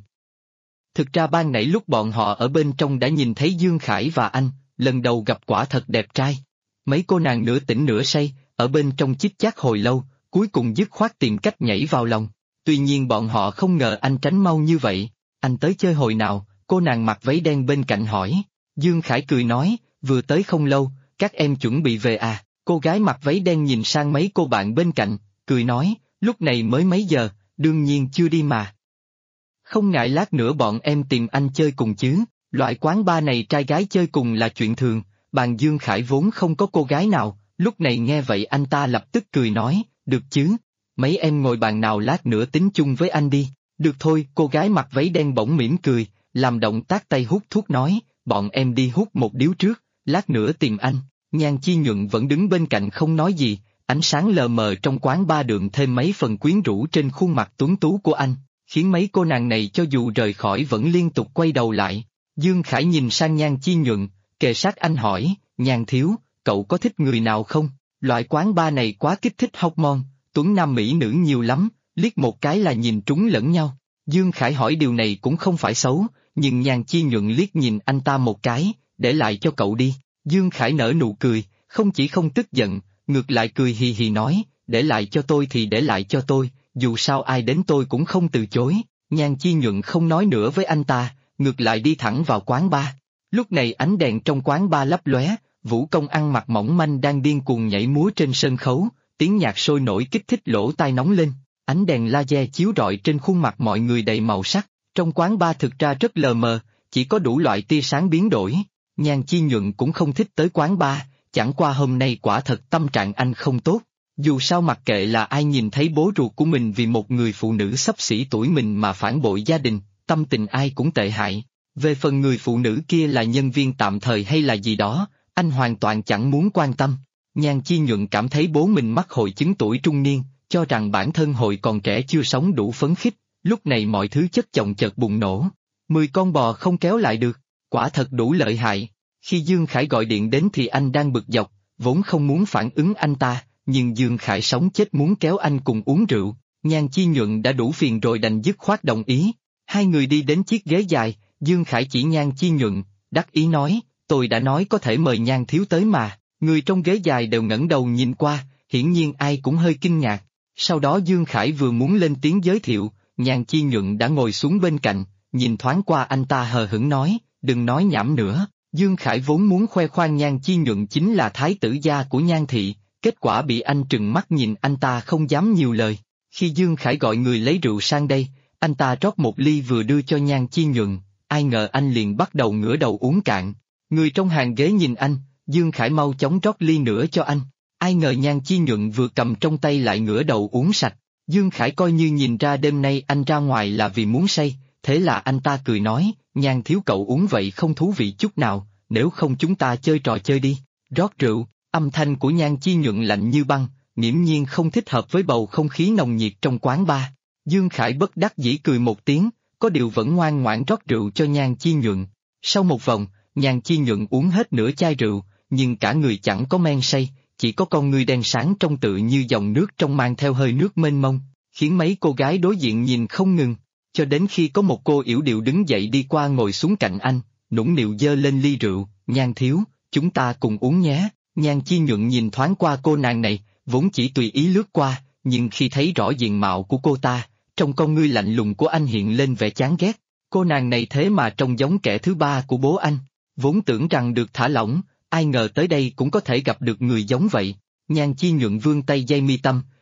Thực ra ban nãy lúc bọn họ ở bên trong đã nhìn thấy Dương Khải và anh, lần đầu gặp quả thật đẹp trai. Mấy cô nàng nửa tỉnh nửa say, ở bên trong chít chát hồi lâu, cuối cùng dứt khoát tìm cách nhảy vào lòng. Tuy nhiên bọn họ không ngờ anh tránh mau như vậy. Anh tới chơi hồi nào? Cô nàng mặc váy đen bên cạnh hỏi. Dương Khải cười nói, vừa tới không lâu, các em chuẩn bị về à? Cô gái mặc váy đen nhìn sang mấy cô bạn bên cạnh, cười nói, lúc này mới mấy giờ, đương nhiên chưa đi mà. Không ngại lát nữa bọn em tìm anh chơi cùng chứ, loại quán bar này trai gái chơi cùng là chuyện thường. Bàn Dương Khải vốn không có cô gái nào, lúc này nghe vậy anh ta lập tức cười nói, được chứ, mấy em ngồi bàn nào lát nữa tính chung với anh đi. Được thôi, cô gái mặc váy đen bỗng mỉm cười, làm động tác tay hút thuốc nói, bọn em đi hút một điếu trước, lát nữa tìm anh. Nhan Chi Nhuận vẫn đứng bên cạnh không nói gì, ánh sáng lờ mờ trong quán bar đượm thêm mấy phần quyến rũ trên khuôn mặt tuấn tú của anh, khiến mấy cô nàng này cho dù rời khỏi vẫn liên tục quay đầu lại. Dương Khải nhìn sang Nhan Chi Nhuận, kề sát anh hỏi, Nhan thiếu, cậu có thích người nào không? Loại quán bar này quá kích thích hormone, tuấn nam mỹ nữ nhiều lắm, liếc một cái là nhìn trúng lẫn nhau. Dương Khải hỏi điều này cũng không phải xấu, nhưng Nhan Chi Nhuận liếc nhìn anh ta một cái, để lại cho cậu đi. Dương Khải nở nụ cười, không chỉ không tức giận, ngược lại cười hì hì nói, để lại cho tôi thì để lại cho tôi, dù sao ai đến tôi cũng không từ chối. Nhan Chi Nhuận không nói nữa với anh ta, ngược lại đi thẳng vào quán bar. Lúc này ánh đèn trong quán bar lấp lóe, vũ công ăn mặc mỏng manh đang điên cuồng nhảy múa trên sân khấu, tiếng nhạc sôi nổi kích thích lỗ tai nóng lên, ánh đèn laser chiếu rọi trên khuôn mặt mọi người đầy màu sắc. Trong quán bar thực ra rất lờ mờ, chỉ có đủ loại tia sáng biến đổi. Nhan Chi Nhuận cũng không thích tới quán bar, chẳng qua hôm nay quả thật tâm trạng anh không tốt. Dù sao mặc kệ là ai nhìn thấy bố ruột của mình vì một người phụ nữ xấp xỉ tuổi mình mà phản bội gia đình, tâm tình ai cũng tệ hại. Về phần người phụ nữ kia là nhân viên tạm thời hay là gì đó, anh hoàn toàn chẳng muốn quan tâm. Nhan Chi Nhuận cảm thấy bố mình mắc hội chứng tuổi trung niên, cho rằng bản thân hồi còn trẻ chưa sống đủ phấn khích, lúc này mọi thứ chất chồng chợt bùng nổ. 10 con bò không kéo lại được, quả thật đủ lợi hại. Khi Dương Khải gọi điện đến thì anh đang bực dọc, vốn không muốn phản ứng anh ta, nhưng Dương Khải sống chết muốn kéo anh cùng uống rượu. Nhan Chi Nhuận đã đủ phiền rồi đành dứt khoát đồng ý. Hai người đi đến chiếc ghế dài, Dương Khải chỉ Nhan Chi Nhuận, đắc ý nói, tôi đã nói có thể mời Nhan thiếu tới mà. Người trong ghế dài đều ngẩng đầu nhìn qua, hiển nhiên ai cũng hơi kinh ngạc. Sau đó Dương Khải vừa muốn lên tiếng giới thiệu, Nhan Chi Nhuận đã ngồi xuống bên cạnh, nhìn thoáng qua anh ta hờ hững nói, đừng nói nhảm nữa. Dương Khải vốn muốn khoe khoang Nhan Chi Nhuận chính là thái tử gia của Nhan thị, kết quả bị anh trừng mắt nhìn anh ta không dám nhiều lời. Khi Dương Khải gọi người lấy rượu sang đây, anh ta rót một ly vừa đưa cho Nhan Chi Nhuận, ai ngờ anh liền bắt đầu ngửa đầu uống cạn. Người trong hàng ghế nhìn anh, Dương Khải mau chóng rót ly nữa cho anh. Ai ngờ Nhan Chi Nhuận vừa cầm trong tay lại ngửa đầu uống sạch. Dương Khải coi như nhìn ra đêm nay anh ra ngoài là vì muốn say, thế là anh ta cười nói, Nhan thiếu cậu uống vậy không thú vị chút nào, nếu không chúng ta chơi trò chơi đi. Rót rượu, âm thanh của Nhan Chi Nhuận lạnh như băng, nghiễm nhiên không thích hợp với bầu không khí nồng nhiệt trong quán bar. Dương Khải bất đắc dĩ cười một tiếng, có điều vẫn ngoan ngoãn rót rượu cho Nhan Chi Nhuận. Sau một vòng, Nhan Chi Nhuận uống hết nửa chai rượu, nhưng cả người chẳng có men say, chỉ có con ngươi đen sáng trong tự như dòng nước trong mang theo hơi nước mênh mông, khiến mấy cô gái đối diện nhìn không ngừng, cho đến khi có một cô yểu điệu đứng dậy đi qua ngồi xuống cạnh anh, nũng nịu giơ lên ly rượu, Nhan thiếu, chúng ta cùng uống nhé. Nhan Chi Nhuận nhìn thoáng qua cô nàng này, vốn chỉ tùy ý lướt qua, nhưng khi thấy rõ diện mạo của cô ta, trong con ngươi lạnh lùng của anh hiện lên vẻ chán ghét. Cô nàng này thế mà trông giống kẻ thứ ba của bố anh, vốn tưởng rằng được thả lỏng, ai ngờ tới đây cũng có thể gặp được người giống vậy. Nhan Chi Nhuận vươn tay dây mi tâm,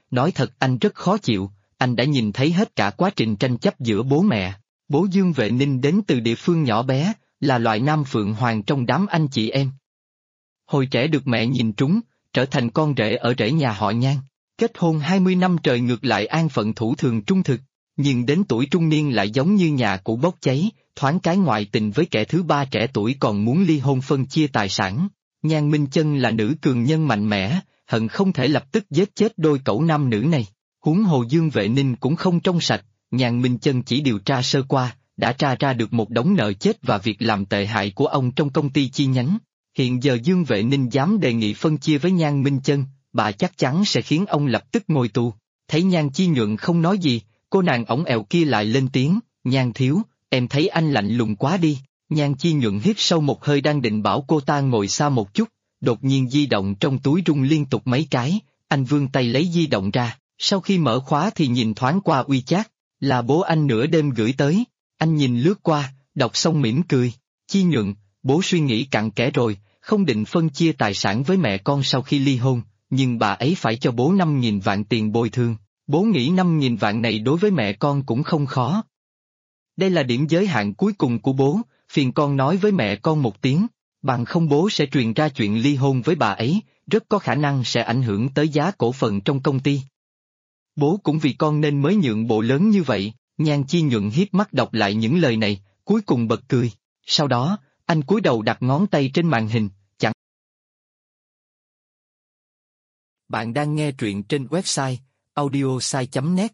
nói thật anh rất khó chịu, anh đã nhìn thấy hết cả quá trình tranh chấp giữa bố mẹ. Bố Dương Vệ Ninh đến từ địa phương nhỏ bé, là loại nam phượng hoàng trong đám anh chị em. Hồi trẻ được mẹ nhìn trúng, trở thành con rể ở rễ nhà họ Nhan. Kết hôn 20 năm trời ngược lại an phận thủ thường trung thực, nhưng đến tuổi trung niên lại giống như nhà cũ bốc cháy, thoáng cái ngoại tình với kẻ thứ ba trẻ tuổi còn muốn ly hôn phân chia tài sản. Nhan Minh Chân là nữ cường nhân mạnh mẽ, hận không thể lập tức giết chết đôi cẩu nam nữ này. Huống hồ Dương Vệ Ninh cũng không trong sạch, Nhan Minh Chân chỉ điều tra sơ qua, đã tra ra được một đống nợ chết và việc làm tệ hại của ông trong công ty chi nhánh. Hiện giờ Dương Vệ Ninh dám đề nghị phân chia với Nhan Minh Chân, bà chắc chắn sẽ khiến ông lập tức ngồi tù. Thấy Nhan Chi Nhuận không nói gì, cô nàng ổng ẹo kia lại lên tiếng, Nhan thiếu, em thấy anh lạnh lùng quá đi. Nhan Chi Nhuận hít sâu một hơi đang định bảo cô ta ngồi xa một chút, đột nhiên di động trong túi rung liên tục mấy cái, anh vươn tay lấy di động ra, sau khi mở khóa thì nhìn thoáng qua WeChat, là bố anh nửa đêm gửi tới, anh nhìn lướt qua, đọc xong mỉm cười, Chi Nhuận, bố suy nghĩ cặn kẽ rồi, không định phân chia tài sản với mẹ con sau khi ly hôn, nhưng bà ấy phải cho bố 5.000 vạn tiền bồi thường, bố nghĩ 5.000 vạn này đối với mẹ con cũng không khó. Đây là điểm giới hạn cuối cùng của bố, phiền con nói với mẹ con một tiếng, bằng không bố sẽ truyền ra chuyện ly hôn với bà ấy, rất có khả năng sẽ ảnh hưởng tới giá cổ phần trong công ty. Bố cũng vì con nên mới nhượng bộ lớn như vậy, Nhan Chi Nhuận hiếp mắt đọc lại những lời này, cuối cùng bật cười, sau đó, anh cúi đầu đặt ngón tay trên màn hình, chẳng. Bạn đang nghe truyện trên website audiosai.net.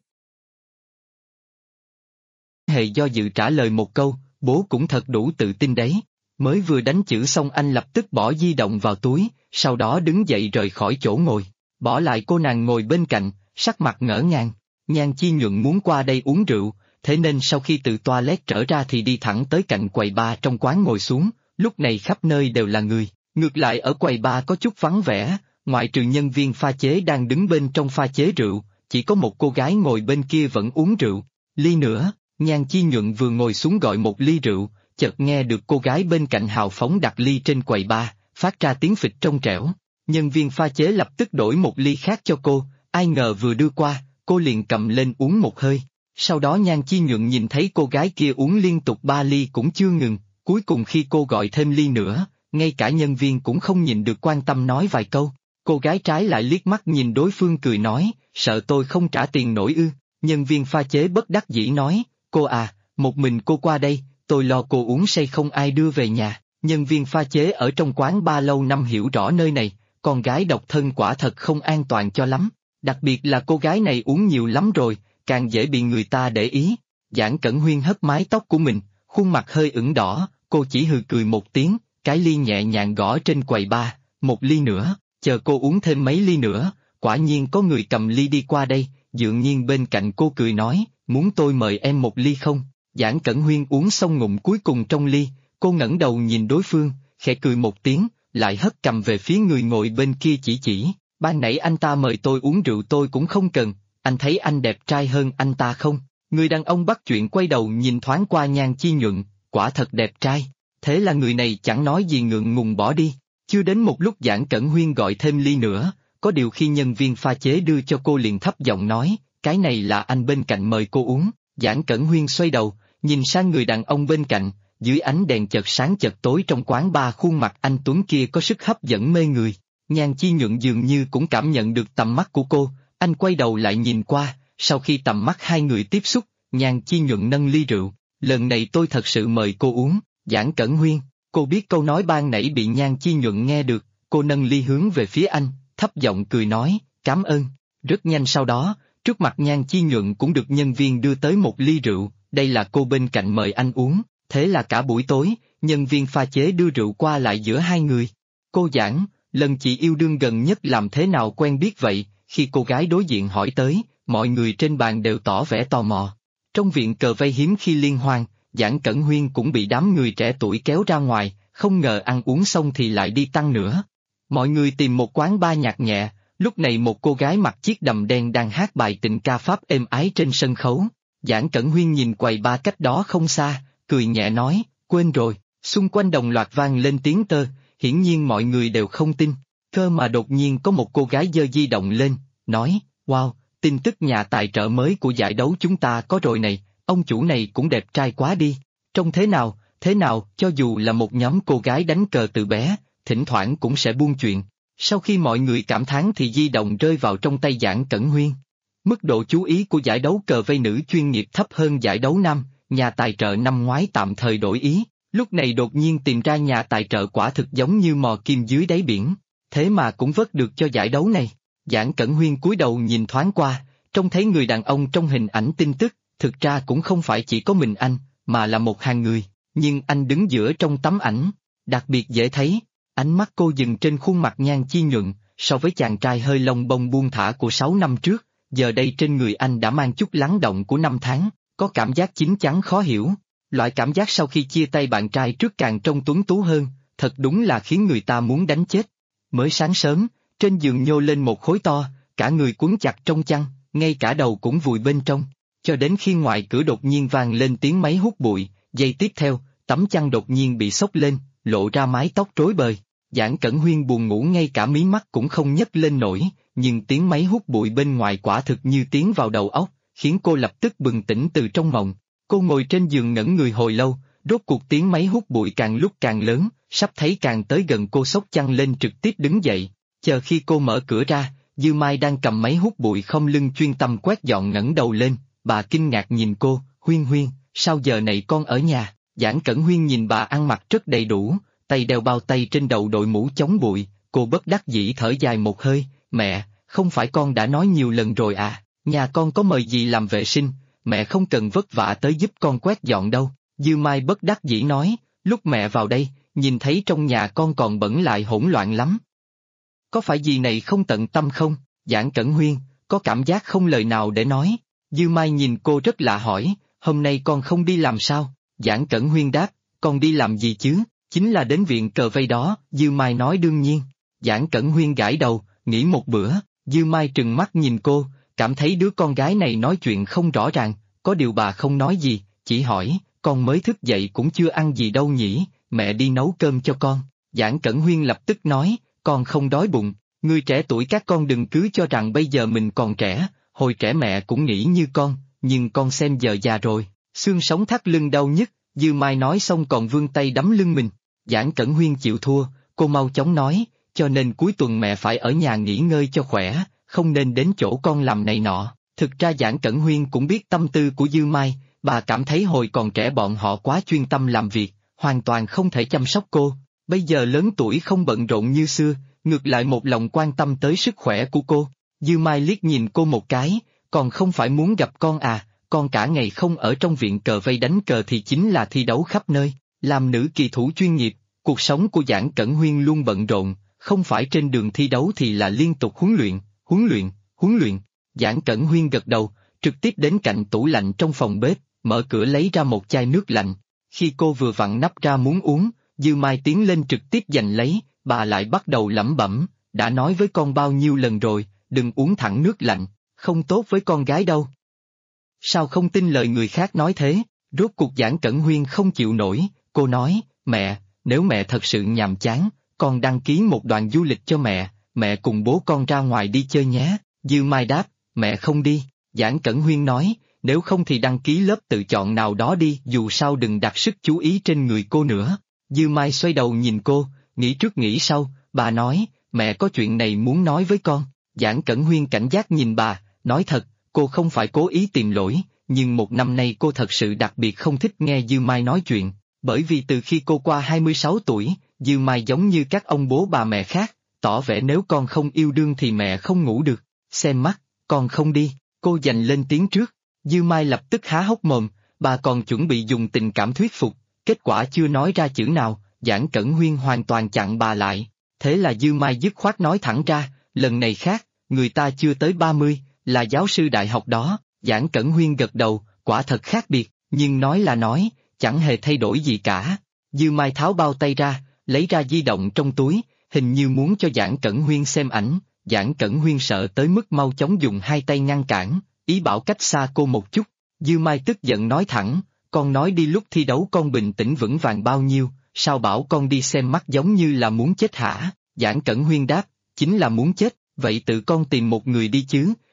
Hề do dự trả lời một câu, bố cũng thật đủ tự tin đấy. Mới vừa đánh chữ xong anh lập tức bỏ di động vào túi, sau đó đứng dậy rời khỏi chỗ ngồi, bỏ lại cô nàng ngồi bên cạnh, sắc mặt ngỡ ngàng. Nhan Chi Nhuận muốn qua đây uống rượu, thế nên sau khi từ toilet trở ra thì đi thẳng tới cạnh quầy bar trong quán ngồi xuống, lúc này khắp nơi đều là người, ngược lại ở quầy bar có chút vắng vẻ, ngoại trừ nhân viên pha chế đang đứng bên trong pha chế rượu, chỉ có một cô gái ngồi bên kia vẫn uống rượu. Ly nữa, Nhan Chi Nhuận vừa ngồi xuống gọi một ly rượu, chợt nghe được cô gái bên cạnh hào phóng đặt ly trên quầy bar, phát ra tiếng phịch trong trẻo. Nhân viên pha chế lập tức đổi một ly khác cho cô, ai ngờ vừa đưa qua, cô liền cầm lên uống một hơi. Sau đó Nhan Chi Nhuận nhìn thấy cô gái kia uống liên tục 3 ly cũng chưa ngừng, cuối cùng khi cô gọi thêm ly nữa, ngay cả nhân viên cũng không nhìn được quan tâm nói vài câu. Cô gái trái lại liếc mắt nhìn đối phương cười nói, sợ tôi không trả tiền nổi ư. Nhân viên pha chế bất đắc dĩ nói, cô à, một mình cô qua đây, tôi lo cô uống say không ai đưa về nhà. Nhân viên pha chế ở trong quán ba lâu năm hiểu rõ nơi này, con gái độc thân quả thật không an toàn cho lắm, đặc biệt là cô gái này uống nhiều lắm rồi, càng dễ bị người ta để ý. Giản Cẩn Huyên hất mái tóc của mình, khuôn mặt hơi ửng đỏ, cô chỉ hừ cười một tiếng, cái ly nhẹ nhàng gõ trên quầy bar, một ly nữa, chờ cô uống thêm mấy ly nữa, quả nhiên có người cầm ly đi qua đây, dường nhiên bên cạnh cô cười nói, muốn tôi mời em một ly không? Giản Cẩn Huyên uống xong ngụm cuối cùng trong ly, cô ngẩng đầu nhìn đối phương, khẽ cười một tiếng, lại hất cầm về phía người ngồi bên kia chỉ, ban nãy anh ta mời tôi uống rượu tôi cũng không cần, anh thấy anh đẹp trai hơn anh ta không? Người đàn ông bắt chuyện quay đầu nhìn thoáng qua Nhan Chi Nhuận, quả thật đẹp trai, thế là người này chẳng nói gì ngượng ngùng bỏ đi. Chưa đến một lúc Giản Cẩn Huyên gọi thêm ly nữa, có điều khi nhân viên pha chế đưa cho cô liền thấp giọng nói, cái này là anh bên cạnh mời cô uống. Giản Cẩn Huyên xoay đầu, nhìn sang người đàn ông bên cạnh, dưới ánh đèn chợt sáng chợt tối trong quán bar khuôn mặt anh tuấn kia có sức hấp dẫn mê người. Nhan Chi Nhuận dường như cũng cảm nhận được tầm mắt của cô, anh quay đầu lại nhìn qua, sau khi tầm mắt hai người tiếp xúc, Nhan Chi Nhuận nâng ly rượu, lần này tôi thật sự mời cô uống. Giản Cẩn Huyên, cô biết câu nói ban nãy bị Nhan Chi Nhuận nghe được, cô nâng ly hướng về phía anh, thấp giọng cười nói, cảm ơn. Rất nhanh sau đó, trước mặt Nhan Chi Nhuận cũng được nhân viên đưa tới một ly rượu, đây là cô bên cạnh mời anh uống, thế là cả buổi tối, nhân viên pha chế đưa rượu qua lại giữa hai người. Cô Giản, lần chị yêu đương gần nhất làm thế nào quen biết vậy? Khi cô gái đối diện hỏi tới, mọi người trên bàn đều tỏ vẻ tò mò. Trong viện cờ vây hiếm khi liên hoan, Giản Cẩn Huyên cũng bị đám người trẻ tuổi kéo ra ngoài, không ngờ ăn uống xong thì lại đi tăng nữa. Mọi người tìm một quán bar nhạc nhẹ, lúc này một cô gái mặc chiếc đầm đen đang hát bài tình ca Pháp êm ái trên sân khấu. Giản Cẩn Huyên nhìn quầy bar cách đó không xa, cười nhẹ nói, quên rồi, xung quanh đồng loạt vang lên tiếng tơ, hiển nhiên mọi người đều không tin. Cơ mà đột nhiên có một cô gái giơ di động lên, nói, wow, tin tức nhà tài trợ mới của giải đấu chúng ta có rồi này, ông chủ này cũng đẹp trai quá đi. Trông thế nào, cho dù là một nhóm cô gái đánh cờ từ bé, thỉnh thoảng cũng sẽ buôn chuyện. Sau khi mọi người cảm thán thì di động rơi vào trong tay Giản Cẩn Huyên. Mức độ chú ý của giải đấu cờ vây nữ chuyên nghiệp thấp hơn giải đấu nam, nhà tài trợ năm ngoái tạm thời đổi ý, lúc này đột nhiên tìm ra nhà tài trợ quả thực giống như mò kim dưới đáy biển, thế mà cũng vớt được cho giải đấu này. Giản Cẩn Huyên cúi đầu nhìn thoáng qua, trông thấy người đàn ông trong hình ảnh tin tức, thực ra cũng không phải chỉ có mình anh, mà là một hàng người, nhưng anh đứng giữa trong tấm ảnh, đặc biệt dễ thấy. Ánh mắt cô dừng trên khuôn mặt nhan chi nhuận, so với chàng trai hơi lông bông buông thả của 6 năm trước, giờ đây trên người anh đã mang chút lắng động của 5 tháng, có cảm giác chín chắn khó hiểu. Loại cảm giác sau khi chia tay bạn trai trước càng trông tuấn tú hơn, thật đúng là khiến người ta muốn đánh chết. Mới sáng sớm, trên giường nhô lên một khối to, cả người quấn chặt trong chăn, ngay cả đầu cũng vùi bên trong, cho đến khi ngoài cửa đột nhiên vang lên tiếng máy hút bụi, giây tiếp theo, tấm chăn đột nhiên bị xốc lên, lộ ra mái tóc rối bời. Giản Cẩn Huyên buồn ngủ ngay cả mí mắt cũng không nhấc lên nổi, nhưng tiếng máy hút bụi bên ngoài quả thực như tiến vào đầu óc, khiến cô lập tức bừng tỉnh từ trong mộng. Cô ngồi trên giường ngẩn người hồi lâu, rốt cuộc tiếng máy hút bụi càng lúc càng lớn, sắp thấy càng tới gần cô xốc chăn lên trực tiếp đứng dậy. Chờ khi cô mở cửa ra, Dư Mai đang cầm máy hút bụi không lưng chuyên tâm quét dọn ngẩng đầu lên, bà kinh ngạc nhìn cô, Huyên, sao giờ này con ở nhà? Giản Cẩn Huyên nhìn bà ăn mặc rất đầy đủ, tay đeo bao tay trên đầu đội mũ chống bụi, cô bất đắc dĩ thở dài một hơi, mẹ, không phải con đã nói nhiều lần rồi à, nhà con có mời gì làm vệ sinh, mẹ không cần vất vả tới giúp con quét dọn đâu. Dư Mai bất đắc dĩ nói, lúc mẹ vào đây, nhìn thấy trong nhà con còn bẩn lại hỗn loạn lắm. Có phải gì này không tận tâm không? Giản Cẩn Huyên, có cảm giác không lời nào để nói. Dư Mai nhìn cô rất lạ hỏi, hôm nay con không đi làm sao? Giản Cẩn Huyên đáp, con đi làm gì chứ? Chính là đến viện cờ vây đó. Dư Mai nói đương nhiên. Giản Cẩn Huyên gãi đầu, nghỉ một bữa. Dư Mai trừng mắt nhìn cô, cảm thấy đứa con gái này nói chuyện không rõ ràng, có điều bà không nói gì, chỉ hỏi, con mới thức dậy cũng chưa ăn gì đâu nhỉ, mẹ đi nấu cơm cho con. Giản Cẩn Huyên lập tức nói, con không đói bụng, người trẻ tuổi các con đừng cứ cho rằng bây giờ mình còn trẻ, hồi trẻ mẹ cũng nghĩ như con, nhưng con xem giờ già rồi, xương sống thắt lưng đau nhức. Dư Mai nói xong còn vươn tay đấm lưng mình. Giản Cẩn Huyên chịu thua, cô mau chóng nói, cho nên cuối tuần mẹ phải ở nhà nghỉ ngơi cho khỏe, không nên đến chỗ con làm này nọ. Thực ra Giản Cẩn Huyên cũng biết tâm tư của Dư Mai, bà cảm thấy hồi còn trẻ bọn họ quá chuyên tâm làm việc, hoàn toàn không thể chăm sóc cô, bây giờ lớn tuổi không bận rộn như xưa, ngược lại một lòng quan tâm tới sức khỏe của cô. Dư Mai liếc nhìn cô một cái, còn không phải muốn gặp con à, con cả ngày không ở trong viện cờ vây đánh cờ thì chính là thi đấu khắp nơi, làm nữ kỳ thủ chuyên nghiệp, cuộc sống của Giản Cẩn Huyên luôn bận rộn, không phải trên đường thi đấu thì là liên tục huấn luyện. Giản Cẩn Huyên gật đầu, trực tiếp đến cạnh tủ lạnh trong phòng bếp, mở cửa lấy ra một chai nước lạnh. Khi cô vừa vặn nắp ra muốn uống, Dư Mai tiến lên trực tiếp giành lấy, bà lại bắt đầu lẩm bẩm, đã nói với con bao nhiêu lần rồi, đừng uống thẳng nước lạnh, không tốt với con gái đâu. Sao không tin lời người khác nói thế? Rốt cuộc Giản Cẩn Huyên không chịu nổi, cô nói, mẹ, nếu mẹ thật sự nhàm chán, con đăng ký một đoàn du lịch cho mẹ cùng bố con ra ngoài đi chơi nhé. Dư Mai đáp, mẹ không đi. Giản Cẩn Huyên nói, nếu không thì đăng ký lớp tự chọn nào đó đi, dù sao đừng đặt sức chú ý trên người cô nữa. Dư Mai xoay đầu nhìn cô, nghĩ trước nghĩ sau, bà nói, mẹ có chuyện này muốn nói với con. Giản Cẩn Huyên cảnh giác nhìn bà, nói thật, cô không phải cố ý tìm lỗi, nhưng một năm nay cô thật sự đặc biệt không thích nghe Dư Mai nói chuyện, bởi vì từ khi cô qua 26 tuổi, Dư Mai giống như các ông bố bà mẹ khác, tỏ vẻ nếu con không yêu đương thì mẹ không ngủ được, xem mắt, con không đi, cô giành lên tiếng trước. Dư Mai lập tức há hốc mồm, bà còn chuẩn bị dùng tình cảm thuyết phục, kết quả chưa nói ra chữ nào, Giản Cẩn Huyên hoàn toàn chặn bà lại, thế là Dư Mai dứt khoát nói thẳng ra, lần này khác, người ta chưa tới 30, là giáo sư đại học đó. Giản Cẩn Huyên gật đầu, quả thật khác biệt, nhưng nói là nói, chẳng hề thay đổi gì cả. Dư Mai tháo bao tay ra, lấy ra di động trong túi, hình như muốn cho Giản Cẩn Huyên xem ảnh. Giản Cẩn Huyên sợ tới mức mau chóng dùng hai tay ngăn cản, ý bảo cách xa cô một chút. Dư Mai tức giận nói thẳng, con nói đi lúc thi đấu con bình tĩnh vững vàng bao nhiêu, sao bảo con đi xem mắt giống như là muốn chết hả? Giản Cẩn Huyên đáp, chính là muốn chết, vậy tự con tìm một người đi chứ,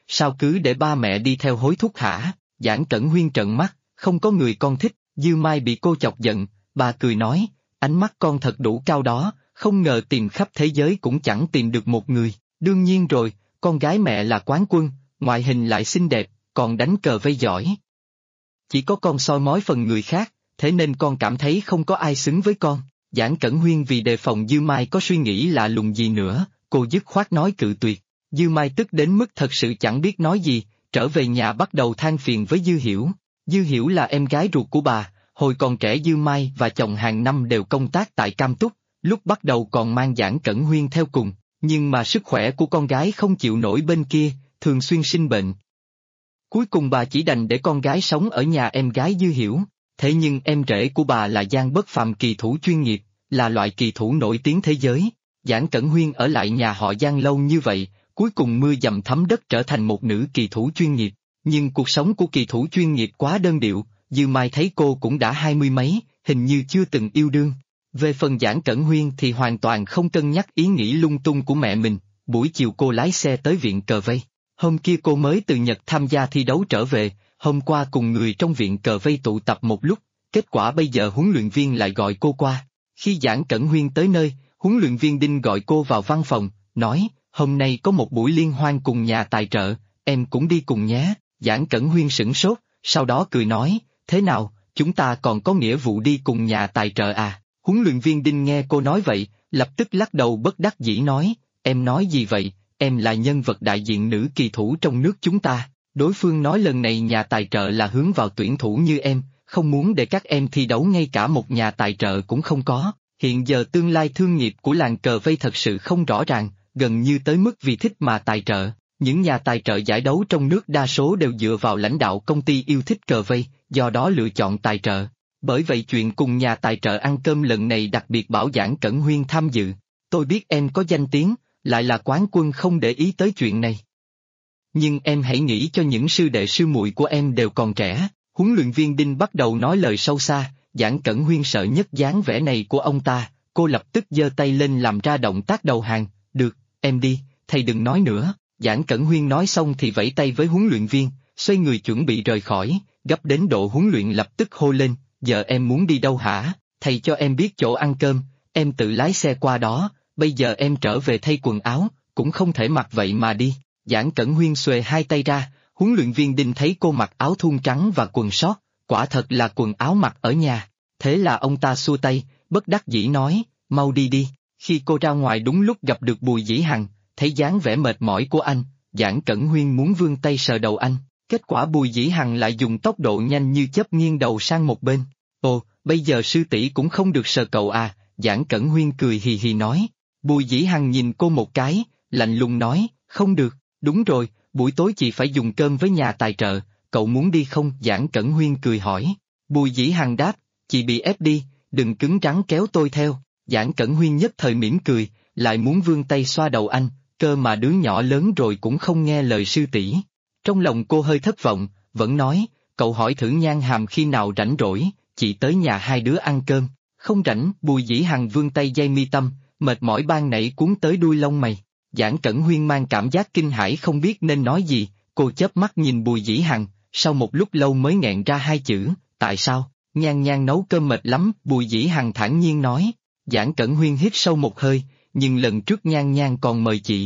sao cứ để ba mẹ đi theo hối thúc hả? Giảng Cẩn Huyên trợn mắt, không có người con thích. Dư Mai bị cô chọc giận, bà cười nói, ánh mắt con thật đủ cao đó, không ngờ tìm khắp thế giới cũng chẳng tìm được một người. Đương nhiên rồi, con gái mẹ là quán quân, ngoại hình lại xinh đẹp, còn đánh cờ vây giỏi. Chỉ có con soi mói phần người khác, thế nên con cảm thấy không có ai xứng với con. Giảng Cẩn Huyên vì đề phòng Dư Mai có suy nghĩ lạ lùng gì nữa, cô dứt khoát nói cự tuyệt. Dư Mai tức đến mức thật sự chẳng biết nói gì, trở về nhà bắt đầu than phiền với Dư Hiểu. Dư Hiểu là em gái ruột của bà, hồi còn trẻ Dư Mai và chồng hàng năm đều công tác tại Cam Túc, lúc bắt đầu còn mang Giảng Cẩn Huyên theo cùng, nhưng mà sức khỏe của con gái không chịu nổi bên kia, thường xuyên sinh bệnh. Cuối cùng bà chỉ đành để con gái sống ở nhà em gái Dư Hiểu, thế nhưng em rể của bà là Giang Bất Phàm kỳ thủ chuyên nghiệp, là loại kỳ thủ nổi tiếng thế giới. Giảng Cẩn Huyên ở lại nhà họ Giang lâu như vậy, cuối cùng mưa dầm thấm đất trở thành một nữ kỳ thủ chuyên nghiệp, nhưng cuộc sống của kỳ thủ chuyên nghiệp quá đơn điệu, Dư Mai thấy cô cũng đã 20 mấy, hình như chưa từng yêu đương. Về phần Giảng Cẩn Huyên thì hoàn toàn không cân nhắc ý nghĩ lung tung của mẹ mình, buổi chiều cô lái xe tới viện cờ vây. Hôm kia cô mới từ Nhật tham gia thi đấu trở về, hôm qua cùng người trong viện cờ vây tụ tập một lúc, kết quả bây giờ huấn luyện viên lại gọi cô qua. Khi Giảng Cẩn Huyên tới nơi, huấn luyện viên Đinh gọi cô vào văn phòng, nói, hôm nay có một buổi liên hoan cùng nhà tài trợ, em cũng đi cùng nhé. Giảng Cẩn Huyên sửng sốt, sau đó cười nói, thế nào, chúng ta còn có nghĩa vụ đi cùng nhà tài trợ à? Huấn luyện viên Đinh nghe cô nói vậy, lập tức lắc đầu bất đắc dĩ nói, em nói gì vậy, em là nhân vật đại diện nữ kỳ thủ trong nước chúng ta, đối phương nói lần này nhà tài trợ là hướng vào tuyển thủ như em, không muốn để các em thi đấu ngay cả một nhà tài trợ cũng không có. Hiện giờ tương lai thương nghiệp của làng cờ vây thật sự không rõ ràng, gần như tới mức vì thích mà tài trợ. Những nhà tài trợ giải đấu trong nước đa số đều dựa vào lãnh đạo công ty yêu thích cờ vây, do đó lựa chọn tài trợ. Bởi vậy chuyện cùng nhà tài trợ ăn cơm lần này đặc biệt bảo Giảng Cẩn Huyên tham dự. Tôi biết em có danh tiếng, lại là quán quân không để ý tới chuyện này. Nhưng em hãy nghĩ cho những sư đệ sư muội của em đều còn trẻ. Huấn luyện viên Đinh bắt đầu nói lời sâu xa, Giảng Cẩn Huyên sợ nhất dáng vẻ này của ông ta, cô lập tức giơ tay lên làm ra động tác đầu hàng, được, em đi, thầy đừng nói nữa. Giảng Cẩn Huyên nói xong thì vẫy tay với huấn luyện viên, xoay người chuẩn bị rời khỏi, gấp đến độ huấn luyện lập tức hô lên, giờ em muốn đi đâu hả? Thầy cho em biết chỗ ăn cơm, em tự lái xe qua đó, bây giờ em trở về thay quần áo, cũng không thể mặc vậy mà đi. Giảng Cẩn Huyên xuề hai tay ra, huấn luyện viên Đinh thấy cô mặc áo thun trắng và quần sót, quả thật là quần áo mặc ở nhà, thế là ông ta xua tay, bất đắc dĩ nói, mau đi đi. Khi cô ra ngoài đúng lúc gặp được Bùi Dĩ Hằng, thấy dáng vẻ mệt mỏi của anh, Giảng Cẩn Huyên muốn vươn tay sờ đầu anh, kết quả Bùi Dĩ Hằng lại dùng tốc độ nhanh như chớp nghiêng đầu sang một bên. Ồ, bây giờ sư tỷ cũng không được sờ cậu à? Giảng Cẩn Huyên cười hì hì nói. Bùi Dĩ Hằng nhìn cô một cái, lạnh lùng nói, không được, đúng rồi, buổi tối chị phải dùng cơm với nhà tài trợ, cậu muốn đi không? Giảng Cẩn Huyên cười hỏi. Bùi Dĩ Hằng đáp, chị bị ép đi, đừng cứng rắn kéo tôi theo. Giảng Cẩn Huyên nhất thời mỉm cười, lại muốn vươn tay xoa đầu anh, cơ mà đứa nhỏ lớn rồi cũng không nghe lời sư tỷ. Trong lòng cô hơi thất vọng, vẫn nói, cậu hỏi thử Nhan Hàm khi nào rảnh rỗi, chị tới nhà hai đứa ăn cơm. Không rảnh. Bùi Dĩ Hằng vươn tay dây mi tâm, mệt mỏi ban nãy cuốn tới đuôi lông mày. Giảng Cẩn Huyên mang cảm giác kinh hãi không biết nên nói gì, cô chớp mắt nhìn Bùi Dĩ Hằng, sau một lúc lâu mới nghẹn ra hai chữ, tại sao? Nhan Nhan nấu cơm mệt lắm, Bùi Dĩ Hằng thản nhiên nói. Giảng Cẩn Huyên hít sâu một hơi, nhưng lần trước Nhan Nhan còn mời chị,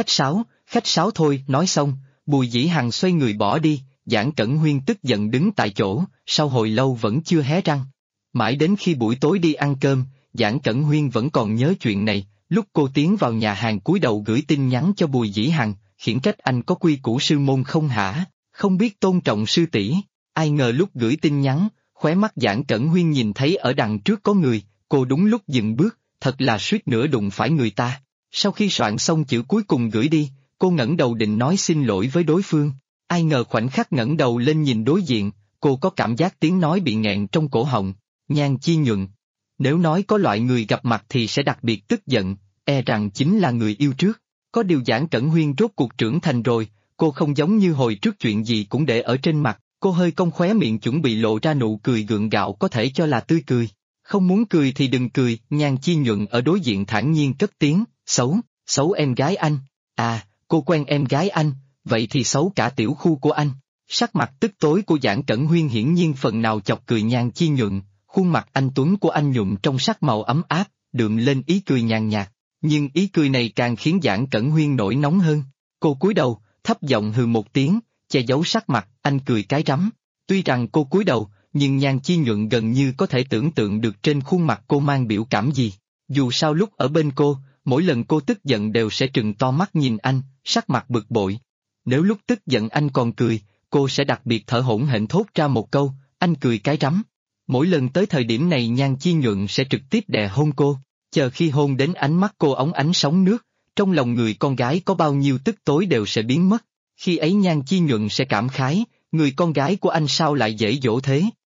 khách sáo thôi. Nói xong, Bùi Dĩ Hằng xoay người bỏ đi, Giảng Cẩn Huyên tức giận đứng tại chỗ, sau hồi lâu vẫn chưa hé răng. Mãi đến khi buổi tối đi ăn cơm, Giảng Cẩn Huyên vẫn còn nhớ chuyện này, lúc cô tiến vào nhà hàng cúi đầu gửi tin nhắn cho Bùi Dĩ Hằng, khiển trách anh có quy củ sư môn không hả, không biết tôn trọng sư tỷ. Ai ngờ lúc gửi tin nhắn, khóe mắt Giảng Cẩn Huyên nhìn thấy ở đằng trước có người, cô đúng lúc dừng bước, thật là suýt nữa đụng phải người ta. Sau khi soạn xong chữ cuối cùng gửi đi, cô ngẩng đầu định nói xin lỗi với đối phương. Ai ngờ khoảnh khắc ngẩng đầu lên nhìn đối diện, cô có cảm giác tiếng nói bị nghẹn trong cổ họng. Nhan Chi Nhuận. Nếu nói có loại người gặp mặt thì sẽ đặc biệt tức giận, e rằng chính là người yêu trước. Có điều Giảng Cẩn Huyên rốt cuộc trưởng thành rồi, cô không giống như hồi trước chuyện gì cũng để ở trên mặt, cô hơi cong khóe miệng chuẩn bị lộ ra nụ cười gượng gạo có thể cho là tươi cười. Không muốn cười thì đừng cười. Nhan Chi Nhuận ở đối diện thản nhiên cất tiếng, xấu em gái anh. À, cô quen em gái anh, vậy thì xấu cả tiểu khu của anh. Sắc mặt tức tối của Giản Cẩn Huyên hiển nhiên phần nào chọc cười Nhan Chi Nhuận, khuôn mặt anh tuấn của anh nhuộm trong sắc màu ấm áp, đượm lên ý cười nhàn nhạt, nhưng ý cười này càng khiến Giản Cẩn Huyên nổi nóng hơn. Cô cúi đầu, thấp giọng hừ một tiếng, che giấu sắc mặt, anh cười cái rắm. Tuy rằng cô cúi đầu, nhưng Nhan Chi Nhuận gần như có thể tưởng tượng được trên khuôn mặt cô mang biểu cảm gì. Dù sao lúc ở bên cô, mỗi lần cô tức giận đều sẽ trừng to mắt nhìn anh, sắc mặt bực bội. Nếu lúc tức giận anh còn cười, cô sẽ đặc biệt thở hổn hển thốt ra một câu, anh cười cái rắm. Mỗi lần tới thời điểm này Nhan Chi Nhuận sẽ trực tiếp đè hôn cô, chờ khi hôn đến ánh mắt cô óng ánh sóng nước, trong lòng người con gái có bao nhiêu tức tối đều sẽ biến mất. Khi ấy Nhan Chi Nhuận sẽ cảm khái, người con gái của anh sao lại dễ dỗ thế.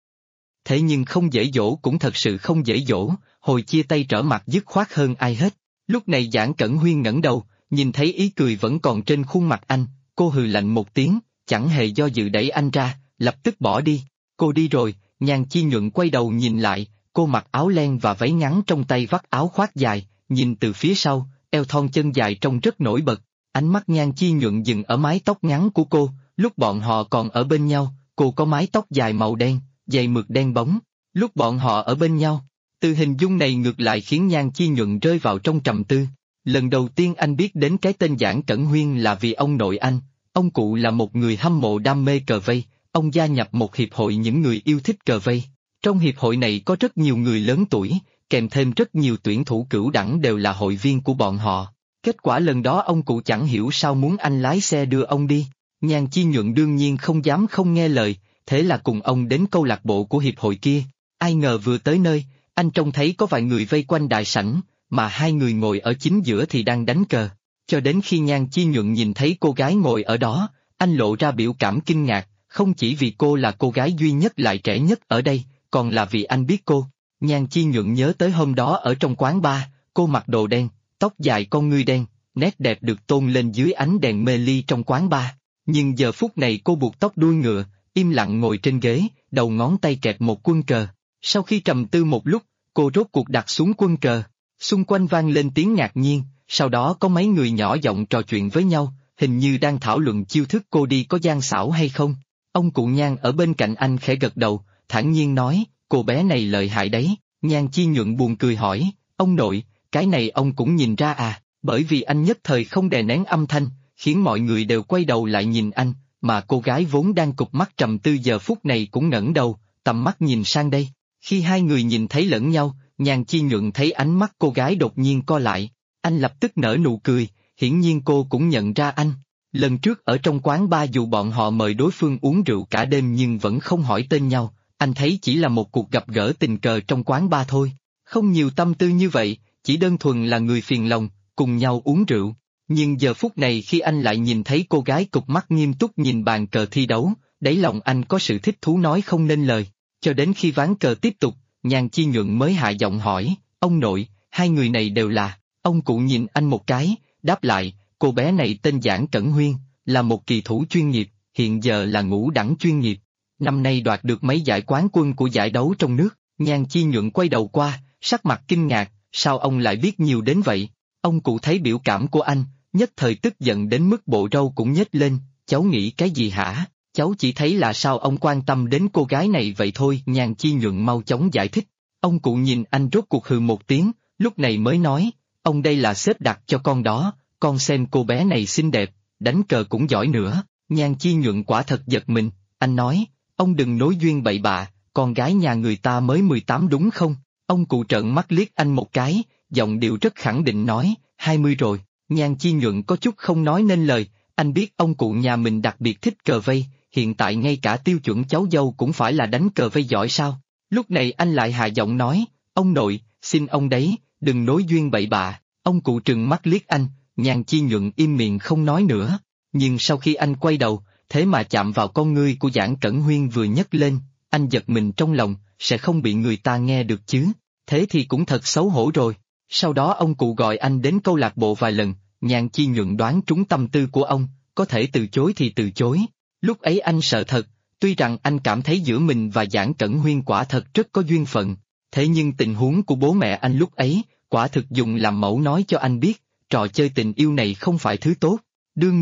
Thế nhưng không dễ dỗ cũng thật sự không dễ dỗ, hồi chia tay trở mặt dứt khoát hơn ai hết. Lúc này Giản Cẩn Huyên ngẩng đầu, nhìn thấy ý cười vẫn còn trên khuôn mặt anh, cô hừ lạnh một tiếng, chẳng hề do dự đẩy anh ra, lập tức bỏ đi. Cô đi rồi, Nhan Chi Nhuận quay đầu nhìn lại, cô mặc áo len và váy ngắn trong tay vắt áo khoác dài, nhìn từ phía sau, eo thon chân dài trông rất nổi bật. Ánh mắt Nhan Chi Nhuận dừng ở mái tóc ngắn của cô, lúc bọn họ còn ở bên nhau, cô có mái tóc dài màu đen, dày mượt đen bóng, lúc bọn họ ở bên nhau. Từ hình dung này ngược lại khiến Nhan Chi Nhuận rơi vào trong trầm tư. Lần đầu tiên anh biết đến cái tên Giản Cẩn Huyên là vì ông nội anh, ông cụ là một người hâm mộ đam mê cờ vây, ông gia nhập một hiệp hội những người yêu thích cờ vây. Trong hiệp hội này có rất nhiều người lớn tuổi, kèm thêm rất nhiều tuyển thủ cửu đẳng đều là hội viên của bọn họ. Kết quả lần đó ông cụ chẳng hiểu sao muốn anh lái xe đưa ông đi. Nhan Chi Nhuận đương nhiên không dám không nghe lời, thế là cùng ông đến câu lạc bộ của hiệp hội kia. Ai ngờ vừa tới nơi, anh trông thấy có vài người vây quanh đại sảnh, mà hai người ngồi ở chính giữa thì đang đánh cờ. Cho đến khi Nhan Chi Nhuận nhìn thấy cô gái ngồi ở đó, anh lộ ra biểu cảm kinh ngạc, không chỉ vì cô là cô gái duy nhất lại trẻ nhất ở đây, còn là vì anh biết cô. Nhan Chi Nhuận nhớ tới hôm đó ở trong quán bar, cô mặc đồ đen, tóc dài con ngươi đen, nét đẹp được tôn lên dưới ánh đèn mê ly trong quán bar. Nhưng giờ phút này cô buộc tóc đuôi ngựa, im lặng ngồi trên ghế, đầu ngón tay kẹp một quân cờ. Sau khi trầm tư một lúc, cô rốt cuộc đặt xuống quân cờ. Xung quanh vang lên tiếng ngạc nhiên, sau đó có mấy người nhỏ giọng trò chuyện với nhau, hình như đang thảo luận chiêu thức cô đi có gian xảo hay không. Ông cụ Nhan ở bên cạnh anh khẽ gật đầu, thản nhiên nói, cô bé này lợi hại đấy. Nhan Chi Nhuận buồn cười hỏi, ông nội, cái này ông cũng nhìn ra à? Bởi vì anh nhất thời không đè nén âm thanh, khiến mọi người đều quay đầu lại nhìn anh, mà cô gái vốn đang cụp mắt trầm tư giờ phút này cũng ngẩng đầu, tầm mắt nhìn sang đây. Khi hai người nhìn thấy lẫn nhau, Nhan Chi Nhuận thấy ánh mắt cô gái đột nhiên co lại, anh lập tức nở nụ cười, hiển nhiên cô cũng nhận ra anh. Lần trước ở trong quán bar dù bọn họ mời đối phương uống rượu cả đêm nhưng vẫn không hỏi tên nhau, anh thấy chỉ là một cuộc gặp gỡ tình cờ trong quán bar thôi, không nhiều tâm tư như vậy, chỉ đơn thuần là người phiền lòng, cùng nhau uống rượu. Nhưng giờ phút này khi anh lại nhìn thấy cô gái cụp mắt nghiêm túc nhìn bàn cờ thi đấu, đáy lòng anh có sự thích thú nói không nên lời. Cho đến khi ván cờ tiếp tục, Nhan Chi Nhuận mới hạ giọng hỏi, ông nội, hai người này đều là. Ông cụ nhìn anh một cái, đáp lại, cô bé này tên Giản Cẩn Huyên, là một kỳ thủ chuyên nghiệp, hiện giờ là ngũ đẳng chuyên nghiệp. Năm nay đoạt được mấy giải quán quân của giải đấu trong nước. Nhan Chi Nhuận quay đầu qua, sắc mặt kinh ngạc, sao ông lại biết nhiều đến vậy? Ông cụ thấy biểu cảm của anh, nhất thời tức giận đến mức bộ râu cũng nhếch lên, cháu nghĩ cái gì hả? Cháu chỉ thấy là sao ông quan tâm đến cô gái này vậy thôi. Nhan Chi Nhuận mau chóng giải thích. Ông cụ nhìn anh rốt cuộc hừ một tiếng, lúc này mới nói, ông đây là sếp đặt cho con đó, con xem cô bé này xinh đẹp, đánh cờ cũng giỏi nữa. Nhan Chi Nhuận quả thật giật mình, anh nói, ông đừng nối duyên bậy bạ, con gái nhà người ta mới 18 đúng không? Ông cụ trợn mắt liếc anh một cái, giọng điệu rất khẳng định nói, 20 rồi. Nhan Chi Nhuận có chút không nói nên lời, anh biết ông cụ nhà mình đặc biệt thích cờ vây, hiện tại ngay cả tiêu chuẩn cháu dâu cũng phải là đánh cờ vây giỏi sao? Lúc này anh lại hạ giọng nói, ông nội, xin ông đấy, đừng nối duyên bậy bạ. Ông cụ trừng mắt liếc anh, Nhan Chi Nhuận im miệng không nói nữa. Nhưng sau khi anh quay đầu, thế mà chạm vào con ngươi của Giản Cẩn Huyên vừa nhấc lên, anh giật mình trong lòng, sẽ không bị người ta nghe được chứ, thế thì cũng thật xấu hổ rồi. Sau đó ông cụ gọi anh đến câu lạc bộ vài lần, Nhan Chi Nhuận đoán trúng tâm tư của ông, có thể từ chối thì từ chối. Lúc ấy anh sợ thật, tuy rằng anh cảm thấy giữa mình và Giản Cẩn Huyên quả thật rất có duyên phận, thế nhưng tình huống của bố mẹ anh lúc ấy, quả thực dùng làm mẫu nói cho anh biết, trò chơi tình yêu này không phải thứ tốt. Đương nhiên,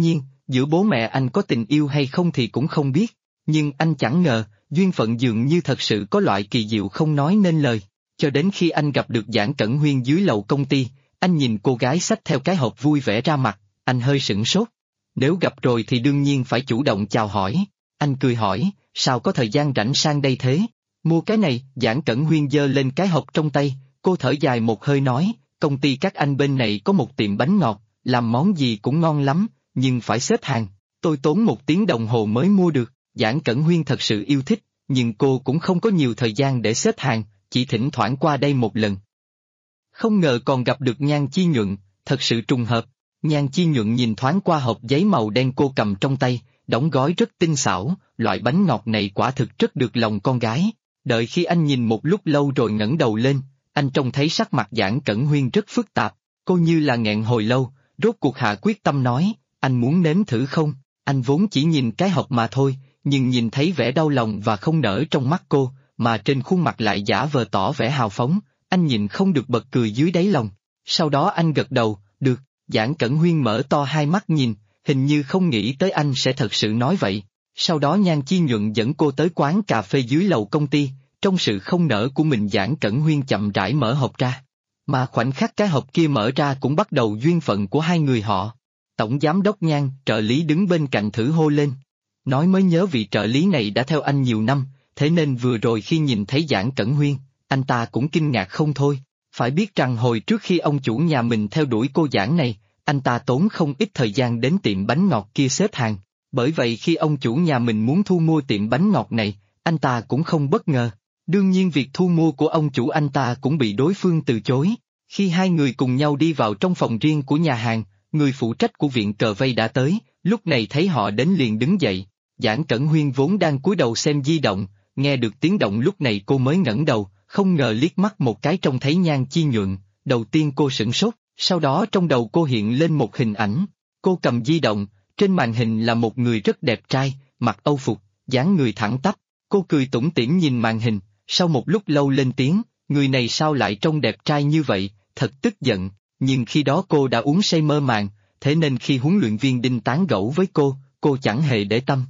giữa bố mẹ anh có tình yêu hay không thì cũng không biết, nhưng anh chẳng ngờ, duyên phận dường như thật sự có loại kỳ diệu không nói nên lời. Cho đến khi anh gặp được Giản Cẩn Huyên dưới lầu công ty, anh nhìn cô gái xách theo cái hộp vui vẻ ra mặt, anh hơi sửng sốt. Nếu gặp rồi thì đương nhiên phải chủ động chào hỏi. Anh cười hỏi, sao có thời gian rảnh sang đây thế? Mua cái này, Giản Cẩn Huyên giơ lên cái hộp trong tay, cô thở dài một hơi nói, công ty các anh bên này có một tiệm bánh ngọt, làm món gì cũng ngon lắm, nhưng phải xếp hàng. Tôi tốn 1 tiếng đồng hồ mới mua được. Giản Cẩn Huyên thật sự yêu thích, nhưng cô cũng không có nhiều thời gian để xếp hàng, chỉ thỉnh thoảng qua đây một lần. Không ngờ còn gặp được Nhan Chi Nhuận, thật sự trùng hợp. Nhan Chi Nhuận nhìn thoáng qua hộp giấy màu đen cô cầm trong tay, đóng gói rất tinh xảo, loại bánh ngọt này quả thực rất được lòng con gái. Đợi khi anh nhìn một lúc lâu rồi ngẩng đầu lên, anh trông thấy sắc mặt Giản Cẩn Huyên rất phức tạp, cô như là nghẹn hồi lâu, rốt cuộc hạ quyết tâm nói, anh muốn nếm thử không? Anh vốn chỉ nhìn cái hộp mà thôi, nhưng nhìn thấy vẻ đau lòng và không nở trong mắt cô, mà trên khuôn mặt lại giả vờ tỏ vẻ hào phóng, anh nhìn không được bật cười dưới đáy lòng. Sau đó anh gật đầu, được. Giản Cẩn Huyên mở to hai mắt nhìn, hình như không nghĩ tới anh sẽ thật sự nói vậy. Sau đó Nhan Chi Nhuận dẫn cô tới quán cà phê dưới lầu công ty, trong sự không nỡ của mình Giản Cẩn Huyên chậm rãi mở hộp ra. Mà khoảnh khắc cái hộp kia mở ra cũng bắt đầu duyên phận của hai người họ. Tổng giám đốc Nhan, trợ lý đứng bên cạnh thử hô lên. Nói mới nhớ vị trợ lý này đã theo anh nhiều năm, thế nên vừa rồi khi nhìn thấy Giản Cẩn Huyên, anh ta cũng kinh ngạc không thôi. Phải biết rằng hồi trước khi ông chủ nhà mình theo đuổi cô Giản này, anh ta tốn không ít thời gian đến tiệm bánh ngọt kia xếp hàng. Bởi vậy khi ông chủ nhà mình muốn thu mua tiệm bánh ngọt này, anh ta cũng không bất ngờ. Đương nhiên việc thu mua của ông chủ anh ta cũng bị đối phương từ chối. Khi hai người cùng nhau đi vào trong phòng riêng của nhà hàng, người phụ trách của viện cờ vây đã tới, lúc này thấy họ đến liền đứng dậy. Giản Cẩn Huyên vốn đang cúi đầu xem di động, nghe được tiếng động lúc này cô mới ngẩng đầu, không ngờ liếc mắt một cái trông thấy Nhan Chi Nhuận, đầu tiên cô sửng sốt, sau đó trong đầu cô hiện lên một hình ảnh. Cô cầm di động, trên màn hình là một người rất đẹp trai, mặc âu phục, dáng người thẳng tắp. Cô cười tủm tỉm nhìn màn hình, sau một lúc lâu lên tiếng, người này sao lại trông đẹp trai như vậy, thật tức giận, nhưng khi đó cô đã uống say mơ màng, thế nên khi huấn luyện viên Đinh tán gẫu với cô chẳng hề để tâm.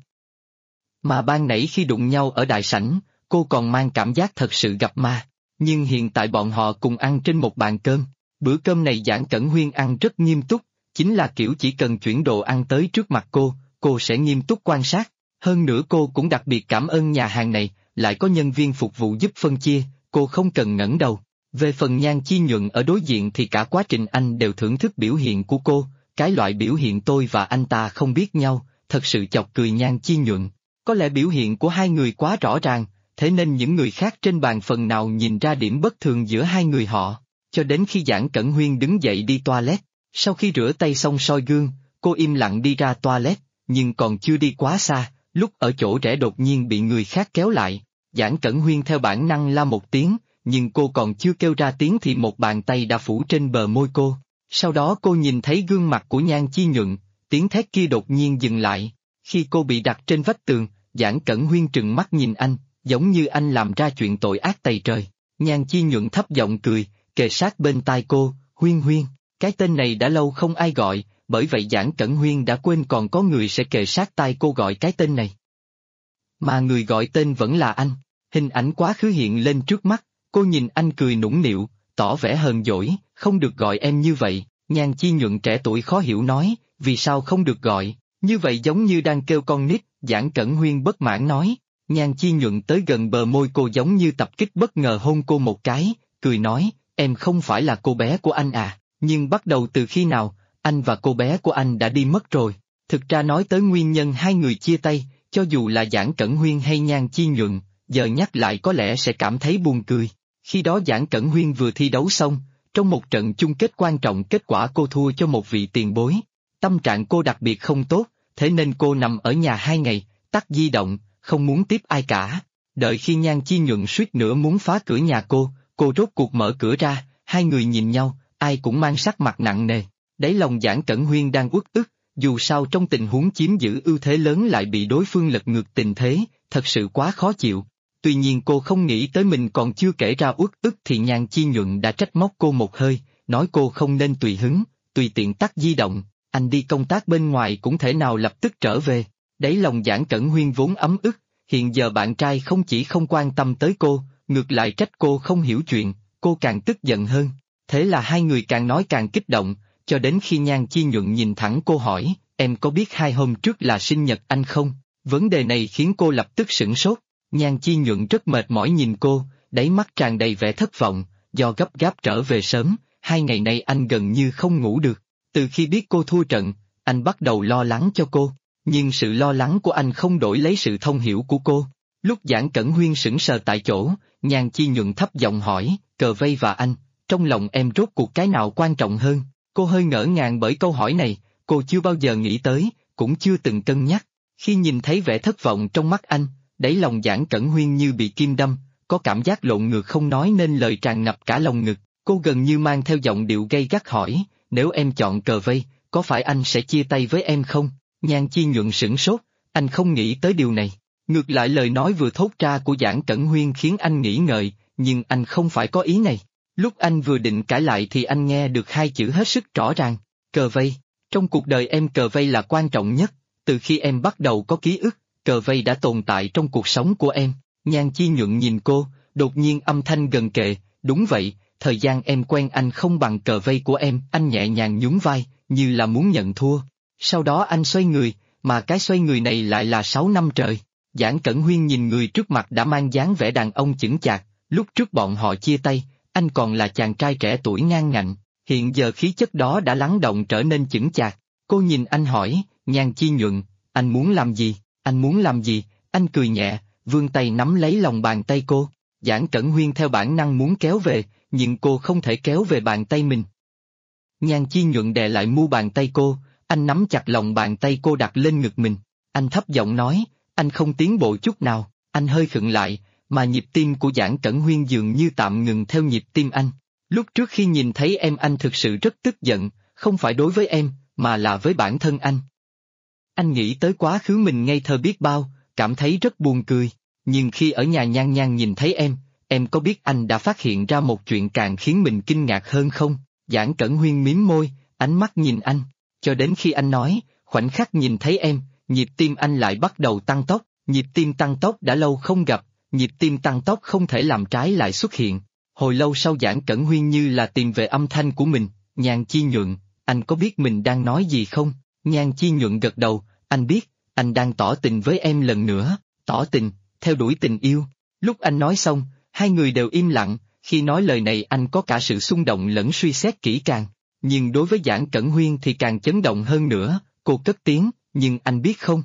Mà ban nãy khi đụng nhau ở đại sảnh, cô còn mang cảm giác thật sự gặp ma, nhưng hiện tại bọn họ cùng ăn trên một bàn cơm, bữa cơm này Giản Cẩn Huyên ăn rất nghiêm túc, chính là kiểu chỉ cần chuyển đồ ăn tới trước mặt cô sẽ nghiêm túc quan sát, hơn nữa cô cũng đặc biệt cảm ơn nhà hàng này, lại có nhân viên phục vụ giúp phân chia, cô không cần ngẩng đầu. Về phần Nhan Chi Nhuận ở đối diện thì cả quá trình anh đều thưởng thức biểu hiện của cô, cái loại biểu hiện tôi và anh ta không biết nhau, thật sự chọc cười Nhan Chi Nhuận. Có lẽ biểu hiện của hai người quá rõ ràng, thế nên những người khác trên bàn phần nào nhìn ra điểm bất thường giữa hai người họ, cho đến khi Giản Cẩn Huyên đứng dậy đi toilet, sau khi rửa tay xong soi gương, cô im lặng đi ra toilet, nhưng còn chưa đi quá xa, lúc ở chỗ rẽ đột nhiên bị người khác kéo lại, Giản Cẩn Huyên theo bản năng la một tiếng, nhưng cô còn chưa kêu ra tiếng thì một bàn tay đã phủ trên bờ môi cô, sau đó cô nhìn thấy gương mặt của Nhan Chi Nhuận, tiếng thét kia đột nhiên dừng lại, khi cô bị đặt trên vách tường, Giản Cẩn Huyên trừng mắt nhìn anh, giống như anh làm ra chuyện tội ác tày trời. Nhan Chi Nhuận thấp giọng cười, kề sát bên tai cô, Huyên Huyên, cái tên này đã lâu không ai gọi, bởi vậy Giản Cẩn Huyên đã quên còn có người sẽ kề sát tai cô gọi cái tên này. Mà người gọi tên vẫn là anh, hình ảnh quá khứ hiện lên trước mắt, cô nhìn anh cười nũng nịu, tỏ vẻ hờn dỗi, không được gọi em như vậy, Nhan Chi Nhuận trẻ tuổi khó hiểu nói, vì sao không được gọi, như vậy giống như đang kêu con nít, Giản Cẩn Huyên bất mãn nói. Nhan Chi Nhuận tới gần bờ môi cô giống như tập kích bất ngờ hôn cô một cái, cười nói, em không phải là cô bé của anh à, nhưng bắt đầu từ khi nào, anh và cô bé của anh đã đi mất rồi. Thực ra nói tới nguyên nhân hai người chia tay, cho dù là Giản Cẩn Huyên hay Nhan Chi Nhuận, giờ nhắc lại có lẽ sẽ cảm thấy buồn cười. Khi đó Giản Cẩn Huyên vừa thi đấu xong, trong một trận chung kết quan trọng kết quả cô thua cho một vị tiền bối. Tâm trạng cô đặc biệt không tốt, thế nên cô nằm ở nhà 2 ngày, tắt di động, không muốn tiếp ai cả. Đợi khi Nhan Chi Nhuận suýt nữa muốn phá cửa nhà cô rốt cuộc mở cửa ra, hai người nhìn nhau, ai cũng mang sắc mặt nặng nề. Đáy lòng Giản Cẩn Huyên đang uất ức, dù sao trong tình huống chiếm giữ ưu thế lớn lại bị đối phương lật ngược tình thế, thật sự quá khó chịu. Tuy nhiên cô không nghĩ tới mình còn chưa kể ra uất ức thì Nhan Chi Nhuận đã trách móc cô một hơi, nói cô không nên tùy hứng, tùy tiện tắt di động. anh đi công tác bên ngoài cũng thể nào lập tức trở về. Đáy lòng Giản Cẩn Huyên vốn ấm ức, hiện giờ bạn trai không chỉ không quan tâm tới cô, ngược lại trách cô không hiểu chuyện, cô càng tức giận hơn. Thế là hai người càng nói càng kích động, cho đến khi Nhan Chi Nhuận nhìn thẳng cô hỏi, em có biết 2 hôm trước là sinh nhật anh không? Vấn đề này khiến cô lập tức sửng sốt. Nhan Chi Nhuận rất mệt mỏi nhìn cô, đáy mắt tràn đầy vẻ thất vọng, do gấp gáp trở về sớm, 2 ngày nay anh gần như không ngủ được. Từ khi biết cô thua trận, anh bắt đầu lo lắng cho cô, nhưng sự lo lắng của anh không đổi lấy sự thông hiểu của cô. Lúc Giản Cẩn Huyên sững sờ tại chỗ, Nhan Chi Nhuận thấp giọng hỏi, Cờ Vây và anh, trong lòng em rốt cuộc cái nào quan trọng hơn? Cô hơi ngỡ ngàng bởi câu hỏi này, cô chưa bao giờ nghĩ tới, cũng chưa từng cân nhắc. Khi nhìn thấy vẻ thất vọng trong mắt anh, đáy lòng Giản Cẩn Huyên như bị kim đâm, có cảm giác lộn ngược không nói nên lời tràn ngập cả lòng ngực. Cô gần như mang theo giọng điệu gay gắt hỏi, nếu em chọn Cờ Vây, có phải anh sẽ chia tay với em không? Nhan Chi Nhuận sửng sốt, anh không nghĩ tới điều này. Ngược lại lời nói vừa thốt ra của Giản Cẩn Huyên khiến anh nghĩ ngợi, nhưng anh không phải có ý này. Lúc anh vừa định cãi lại thì anh nghe được 2 chữ hết sức rõ ràng, Cờ Vây. Trong cuộc đời em Cờ Vây là quan trọng nhất, từ khi em bắt đầu có ký ức, Cờ Vây đã tồn tại trong cuộc sống của em. Nhan Chi Nhuận nhìn cô, đột nhiên âm thanh gần kề, đúng vậy, thời gian em quen anh không bằng Cờ Vây của em. Anh nhẹ nhàng nhún vai, như là muốn nhận thua. Sau đó anh xoay người, mà cái xoay người này lại là 6 năm trời. Giản Cẩn Huyên nhìn người trước mặt đã mang dáng vẻ đàn ông chững chạc, lúc trước bọn họ chia tay, anh còn là chàng trai trẻ tuổi ngang ngạnh, hiện giờ khí chất đó đã lắng động trở nên chững chạc. Cô nhìn anh hỏi, Nhan Chi Nhuận, anh muốn làm gì, anh muốn làm gì? Anh cười nhẹ, vươn tay nắm lấy lòng bàn tay cô. Giản Cẩn Huyên theo bản năng muốn kéo về, nhưng cô không thể kéo về bàn tay mình. Nhan Chi Nhuận đè lại mu bàn tay cô, anh nắm chặt lòng bàn tay cô đặt lên ngực mình. Anh thấp giọng nói, anh không tiến bộ chút nào. Anh hơi khựng lại, mà nhịp tim của Giản Cẩn Huyên dường như tạm ngừng theo nhịp tim anh. Lúc trước khi nhìn thấy em anh thực sự rất tức giận, không phải đối với em, mà là với bản thân anh. Anh nghĩ tới quá khứ mình ngây thơ biết bao, cảm thấy rất buồn cười. Nhưng khi ở nhà Nhan Nhan nhìn thấy em có biết anh đã phát hiện ra một chuyện càng khiến mình kinh ngạc hơn không? Giản Cẩn Huyên mím môi, ánh mắt nhìn anh, cho đến khi anh nói, khoảnh khắc nhìn thấy em, nhịp tim anh lại bắt đầu tăng tốc, nhịp tim tăng tốc đã lâu không gặp, nhịp tim tăng tốc không thể làm trái lại xuất hiện. Hồi lâu sau Giản Cẩn Huyên như là tìm về âm thanh của mình, Nhan Chi Nhuận, anh có biết mình đang nói gì không? Nhan Chi Nhuận gật đầu, anh biết, anh đang tỏ tình với em lần nữa, tỏ tình, theo đuổi tình yêu. Lúc anh nói xong, hai người đều im lặng, khi nói lời này anh có cả sự xung động lẫn suy xét kỹ càng. Nhưng đối với Giản Cẩn Huyên thì càng chấn động hơn nữa, cô cất tiếng, nhưng anh biết không,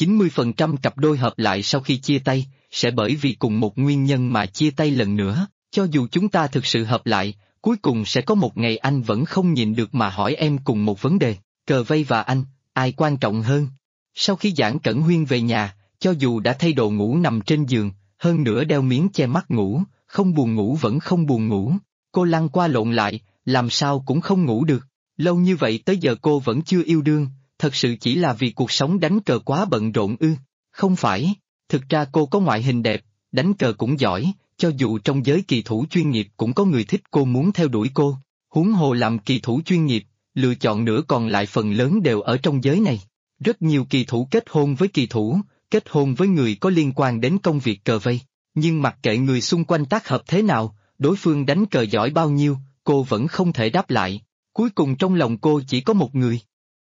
90% cặp đôi hợp lại sau khi chia tay, sẽ bởi vì cùng một nguyên nhân mà chia tay lần nữa. Cho dù chúng ta thực sự hợp lại, cuối cùng sẽ có một ngày anh vẫn không nhịn được mà hỏi em cùng một vấn đề, Cờ Vây và anh, ai quan trọng hơn? Sau khi Giản Cẩn Huyên về nhà, cho dù đã thay đồ ngủ nằm trên giường, hơn nữa đeo miếng che mắt ngủ, không buồn ngủ vẫn không buồn ngủ, cô lăn qua lộn lại, làm sao cũng không ngủ được. Lâu như vậy tới giờ cô vẫn chưa yêu đương, thật sự chỉ là vì cuộc sống đánh cờ quá bận rộn ư? Không phải, thực ra cô có ngoại hình đẹp, đánh cờ cũng giỏi, cho dù trong giới kỳ thủ chuyên nghiệp cũng có người thích cô muốn theo đuổi cô, huống hồ làm kỳ thủ chuyên nghiệp, lựa chọn nữa còn lại phần lớn đều ở trong giới này. Rất nhiều kỳ thủ kết hôn với kỳ thủ, kết hôn với người có liên quan đến công việc cờ vây, nhưng mặc kệ người xung quanh tác hợp thế nào, đối phương đánh cờ giỏi bao nhiêu, cô vẫn không thể đáp lại. Cuối cùng trong lòng cô chỉ có một người.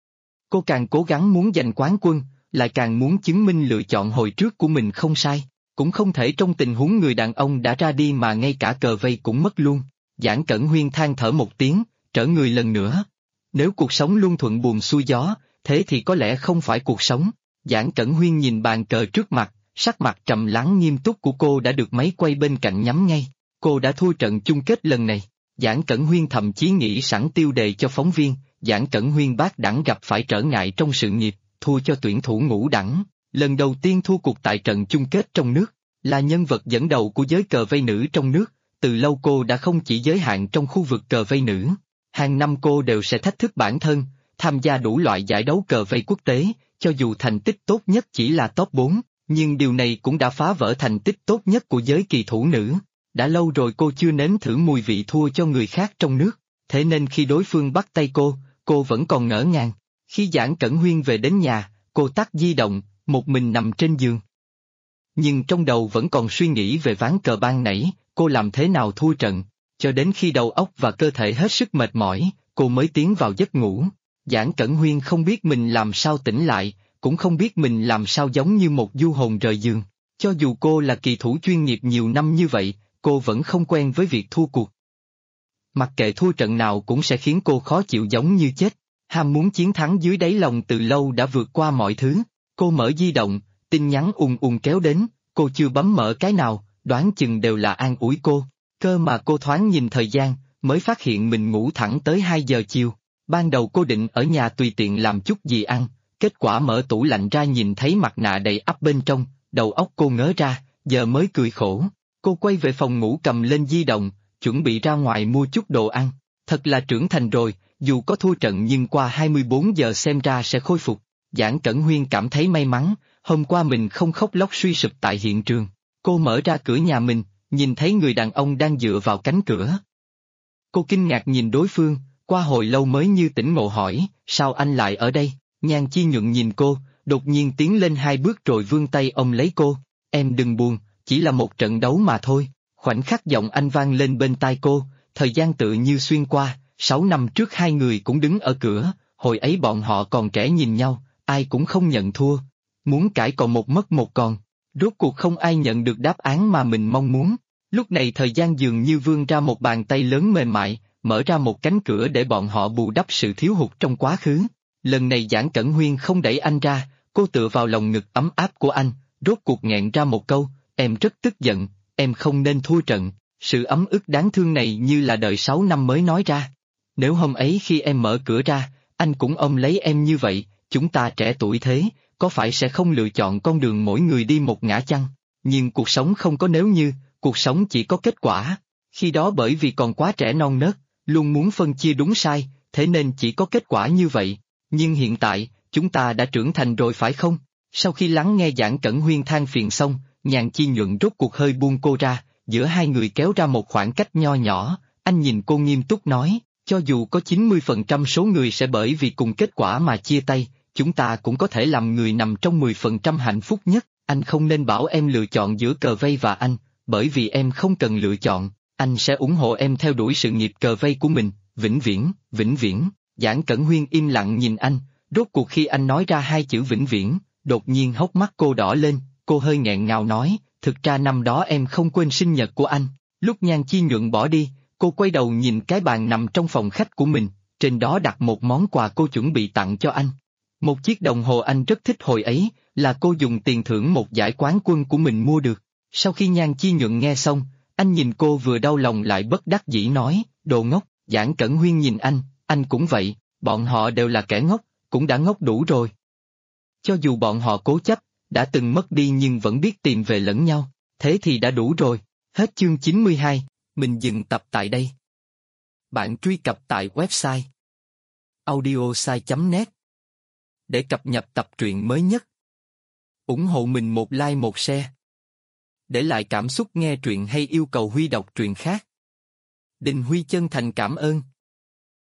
Cô càng cố gắng muốn giành quán quân, lại càng muốn chứng minh lựa chọn hồi trước của mình không sai, cũng không thể trong tình huống người đàn ông đã ra đi mà ngay cả cờ vây cũng mất luôn. Giản Cẩn Huyên than thở một tiếng, trở người lần nữa. Nếu cuộc sống luôn thuận buồm xuôi gió, thế thì có lẽ không phải cuộc sống. Giản Cẩn Huyên nhìn bàn cờ trước mặt, sắc mặt trầm lắng nghiêm túc của cô đã được máy quay bên cạnh nhắm ngay. Cô đã thua trận chung kết lần này. Giản Cẩn Huyên thậm chí nghĩ sẵn tiêu đề cho phóng viên, Giản Cẩn Huyên bác đẳng gặp phải trở ngại trong sự nghiệp, thua cho tuyển thủ ngũ đẳng, lần đầu tiên thua cuộc tại trận chung kết trong nước, là nhân vật dẫn đầu của giới cờ vây nữ trong nước, từ lâu cô đã không chỉ giới hạn trong khu vực cờ vây nữ. Hàng năm cô đều sẽ thách thức bản thân, tham gia đủ loại giải đấu cờ vây quốc tế, cho dù thành tích tốt nhất chỉ là top 4, nhưng điều này cũng đã phá vỡ thành tích tốt nhất của giới kỳ thủ nữ. Đã lâu rồi cô chưa nếm thử mùi vị thua cho người khác trong nước, thế nên khi đối phương bắt tay cô vẫn còn ngỡ ngàng. Khi Giản Cẩn Huyên về đến nhà, cô tắt di động, một mình nằm trên giường. Nhưng trong đầu vẫn còn suy nghĩ về ván cờ ban nãy, cô làm thế nào thua trận, cho đến khi đầu óc và cơ thể hết sức mệt mỏi, cô mới tiến vào giấc ngủ. Giản Cẩn Huyên không biết mình làm sao tỉnh lại, cũng không biết mình làm sao giống như một du hồn rời giường. Cho dù cô là kỳ thủ chuyên nghiệp nhiều năm như vậy, cô vẫn không quen với việc thua cuộc. Mặc kệ thua trận nào cũng sẽ khiến cô khó chịu giống như chết. Ham muốn chiến thắng dưới đáy lòng từ lâu đã vượt qua mọi thứ. Cô mở di động, tin nhắn ùn ùn kéo đến, cô chưa bấm mở cái nào, đoán chừng đều là an ủi cô. Cơ mà cô thoáng nhìn thời gian, mới phát hiện mình ngủ thẳng tới 2 giờ chiều. Ban đầu cô định ở nhà tùy tiện làm chút gì ăn, kết quả mở tủ lạnh ra nhìn thấy mặt nạ đầy ắp bên trong, đầu óc cô ngớ ra, giờ mới cười khổ. Cô quay về phòng ngủ cầm lên di động, chuẩn bị ra ngoài mua chút đồ ăn. Thật là trưởng thành rồi, dù có thua trận nhưng qua 24 giờ xem ra sẽ khôi phục. Giản Cẩn Huyên cảm thấy may mắn, hôm qua mình không khóc lóc suy sụp tại hiện trường. Cô mở ra cửa nhà mình, nhìn thấy người đàn ông đang dựa vào cánh cửa. Cô kinh ngạc nhìn đối phương, qua hồi lâu mới như tỉnh ngộ hỏi, sao anh lại ở đây? Nhan Chi Nhuận nhìn cô, đột nhiên tiến lên 2 bước rồi vươn tay ôm lấy cô. Em đừng buồn, chỉ là một trận đấu mà thôi. Khoảnh khắc giọng anh vang lên bên tai cô, thời gian tự như xuyên qua, 6 năm trước hai người cũng đứng ở cửa, hồi ấy bọn họ còn trẻ nhìn nhau, ai cũng không nhận thua. Muốn cãi còn một mất một còn. Rốt cuộc không ai nhận được đáp án mà mình mong muốn. Lúc này thời gian dường như vươn ra một bàn tay lớn mềm mại, mở ra một cánh cửa để bọn họ bù đắp sự thiếu hụt trong quá khứ. Lần này Giản Cẩn Huyên không đẩy anh ra, cô tựa vào lòng ngực ấm áp của anh, rốt cuộc nghẹn ra một câu, em rất tức giận, em không nên thua trận. Sự ấm ức đáng thương này như là đợi 6 năm mới nói ra. Nếu hôm ấy khi em mở cửa ra, anh cũng ôm lấy em như vậy, chúng ta trẻ tuổi thế, có phải sẽ không lựa chọn con đường mỗi người đi một ngả chăng? Nhưng cuộc sống không có nếu như, cuộc sống chỉ có kết quả. Khi đó bởi vì còn quá trẻ non nớt, luôn muốn phân chia đúng sai, thế nên chỉ có kết quả như vậy. Nhưng hiện tại, chúng ta đã trưởng thành rồi phải không? Sau khi lắng nghe Giản Cẩn Huyên than phiền xong, Nhan Chi Nhuận rốt cuộc hơi buông cô ra, giữa hai người kéo ra một khoảng cách nho nhỏ, anh nhìn cô nghiêm túc nói, cho dù có 90% số người sẽ bởi vì cùng kết quả mà chia tay, chúng ta cũng có thể làm người nằm trong 10% hạnh phúc nhất. Anh không nên bảo em lựa chọn giữa cờ vây và anh, bởi vì em không cần lựa chọn, anh sẽ ủng hộ em theo đuổi sự nghiệp cờ vây của mình, vĩnh viễn, vĩnh viễn. Giản Cẩn Huyên im lặng nhìn anh, rốt cuộc khi anh nói ra hai chữ vĩnh viễn, đột nhiên hốc mắt cô đỏ lên, cô hơi nghẹn ngào nói, thực ra năm đó em không quên sinh nhật của anh. Lúc Nhan Chi Nhuận bỏ đi, cô quay đầu nhìn cái bàn nằm trong phòng khách của mình, trên đó đặt một món quà cô chuẩn bị tặng cho anh. Một chiếc đồng hồ anh rất thích hồi ấy, là cô dùng tiền thưởng một giải quán quân của mình mua được. Sau khi Nhan Chi Nhuận nghe xong, anh nhìn cô vừa đau lòng lại bất đắc dĩ nói, đồ ngốc. Giản Cẩn Huyên nhìn anh cũng vậy, bọn họ đều là kẻ ngốc, cũng đã ngốc đủ rồi. Cho dù bọn họ cố chấp, đã từng mất đi nhưng vẫn biết tìm về lẫn nhau, thế thì đã đủ rồi. Hết chương 92, mình dừng tập tại đây. Bạn truy cập tại website audiosai.net để cập nhật tập truyện mới nhất. Ủng hộ mình một like một share. Để lại cảm xúc nghe truyện hay yêu cầu Huy đọc truyện khác. Đình Huy chân thành cảm ơn.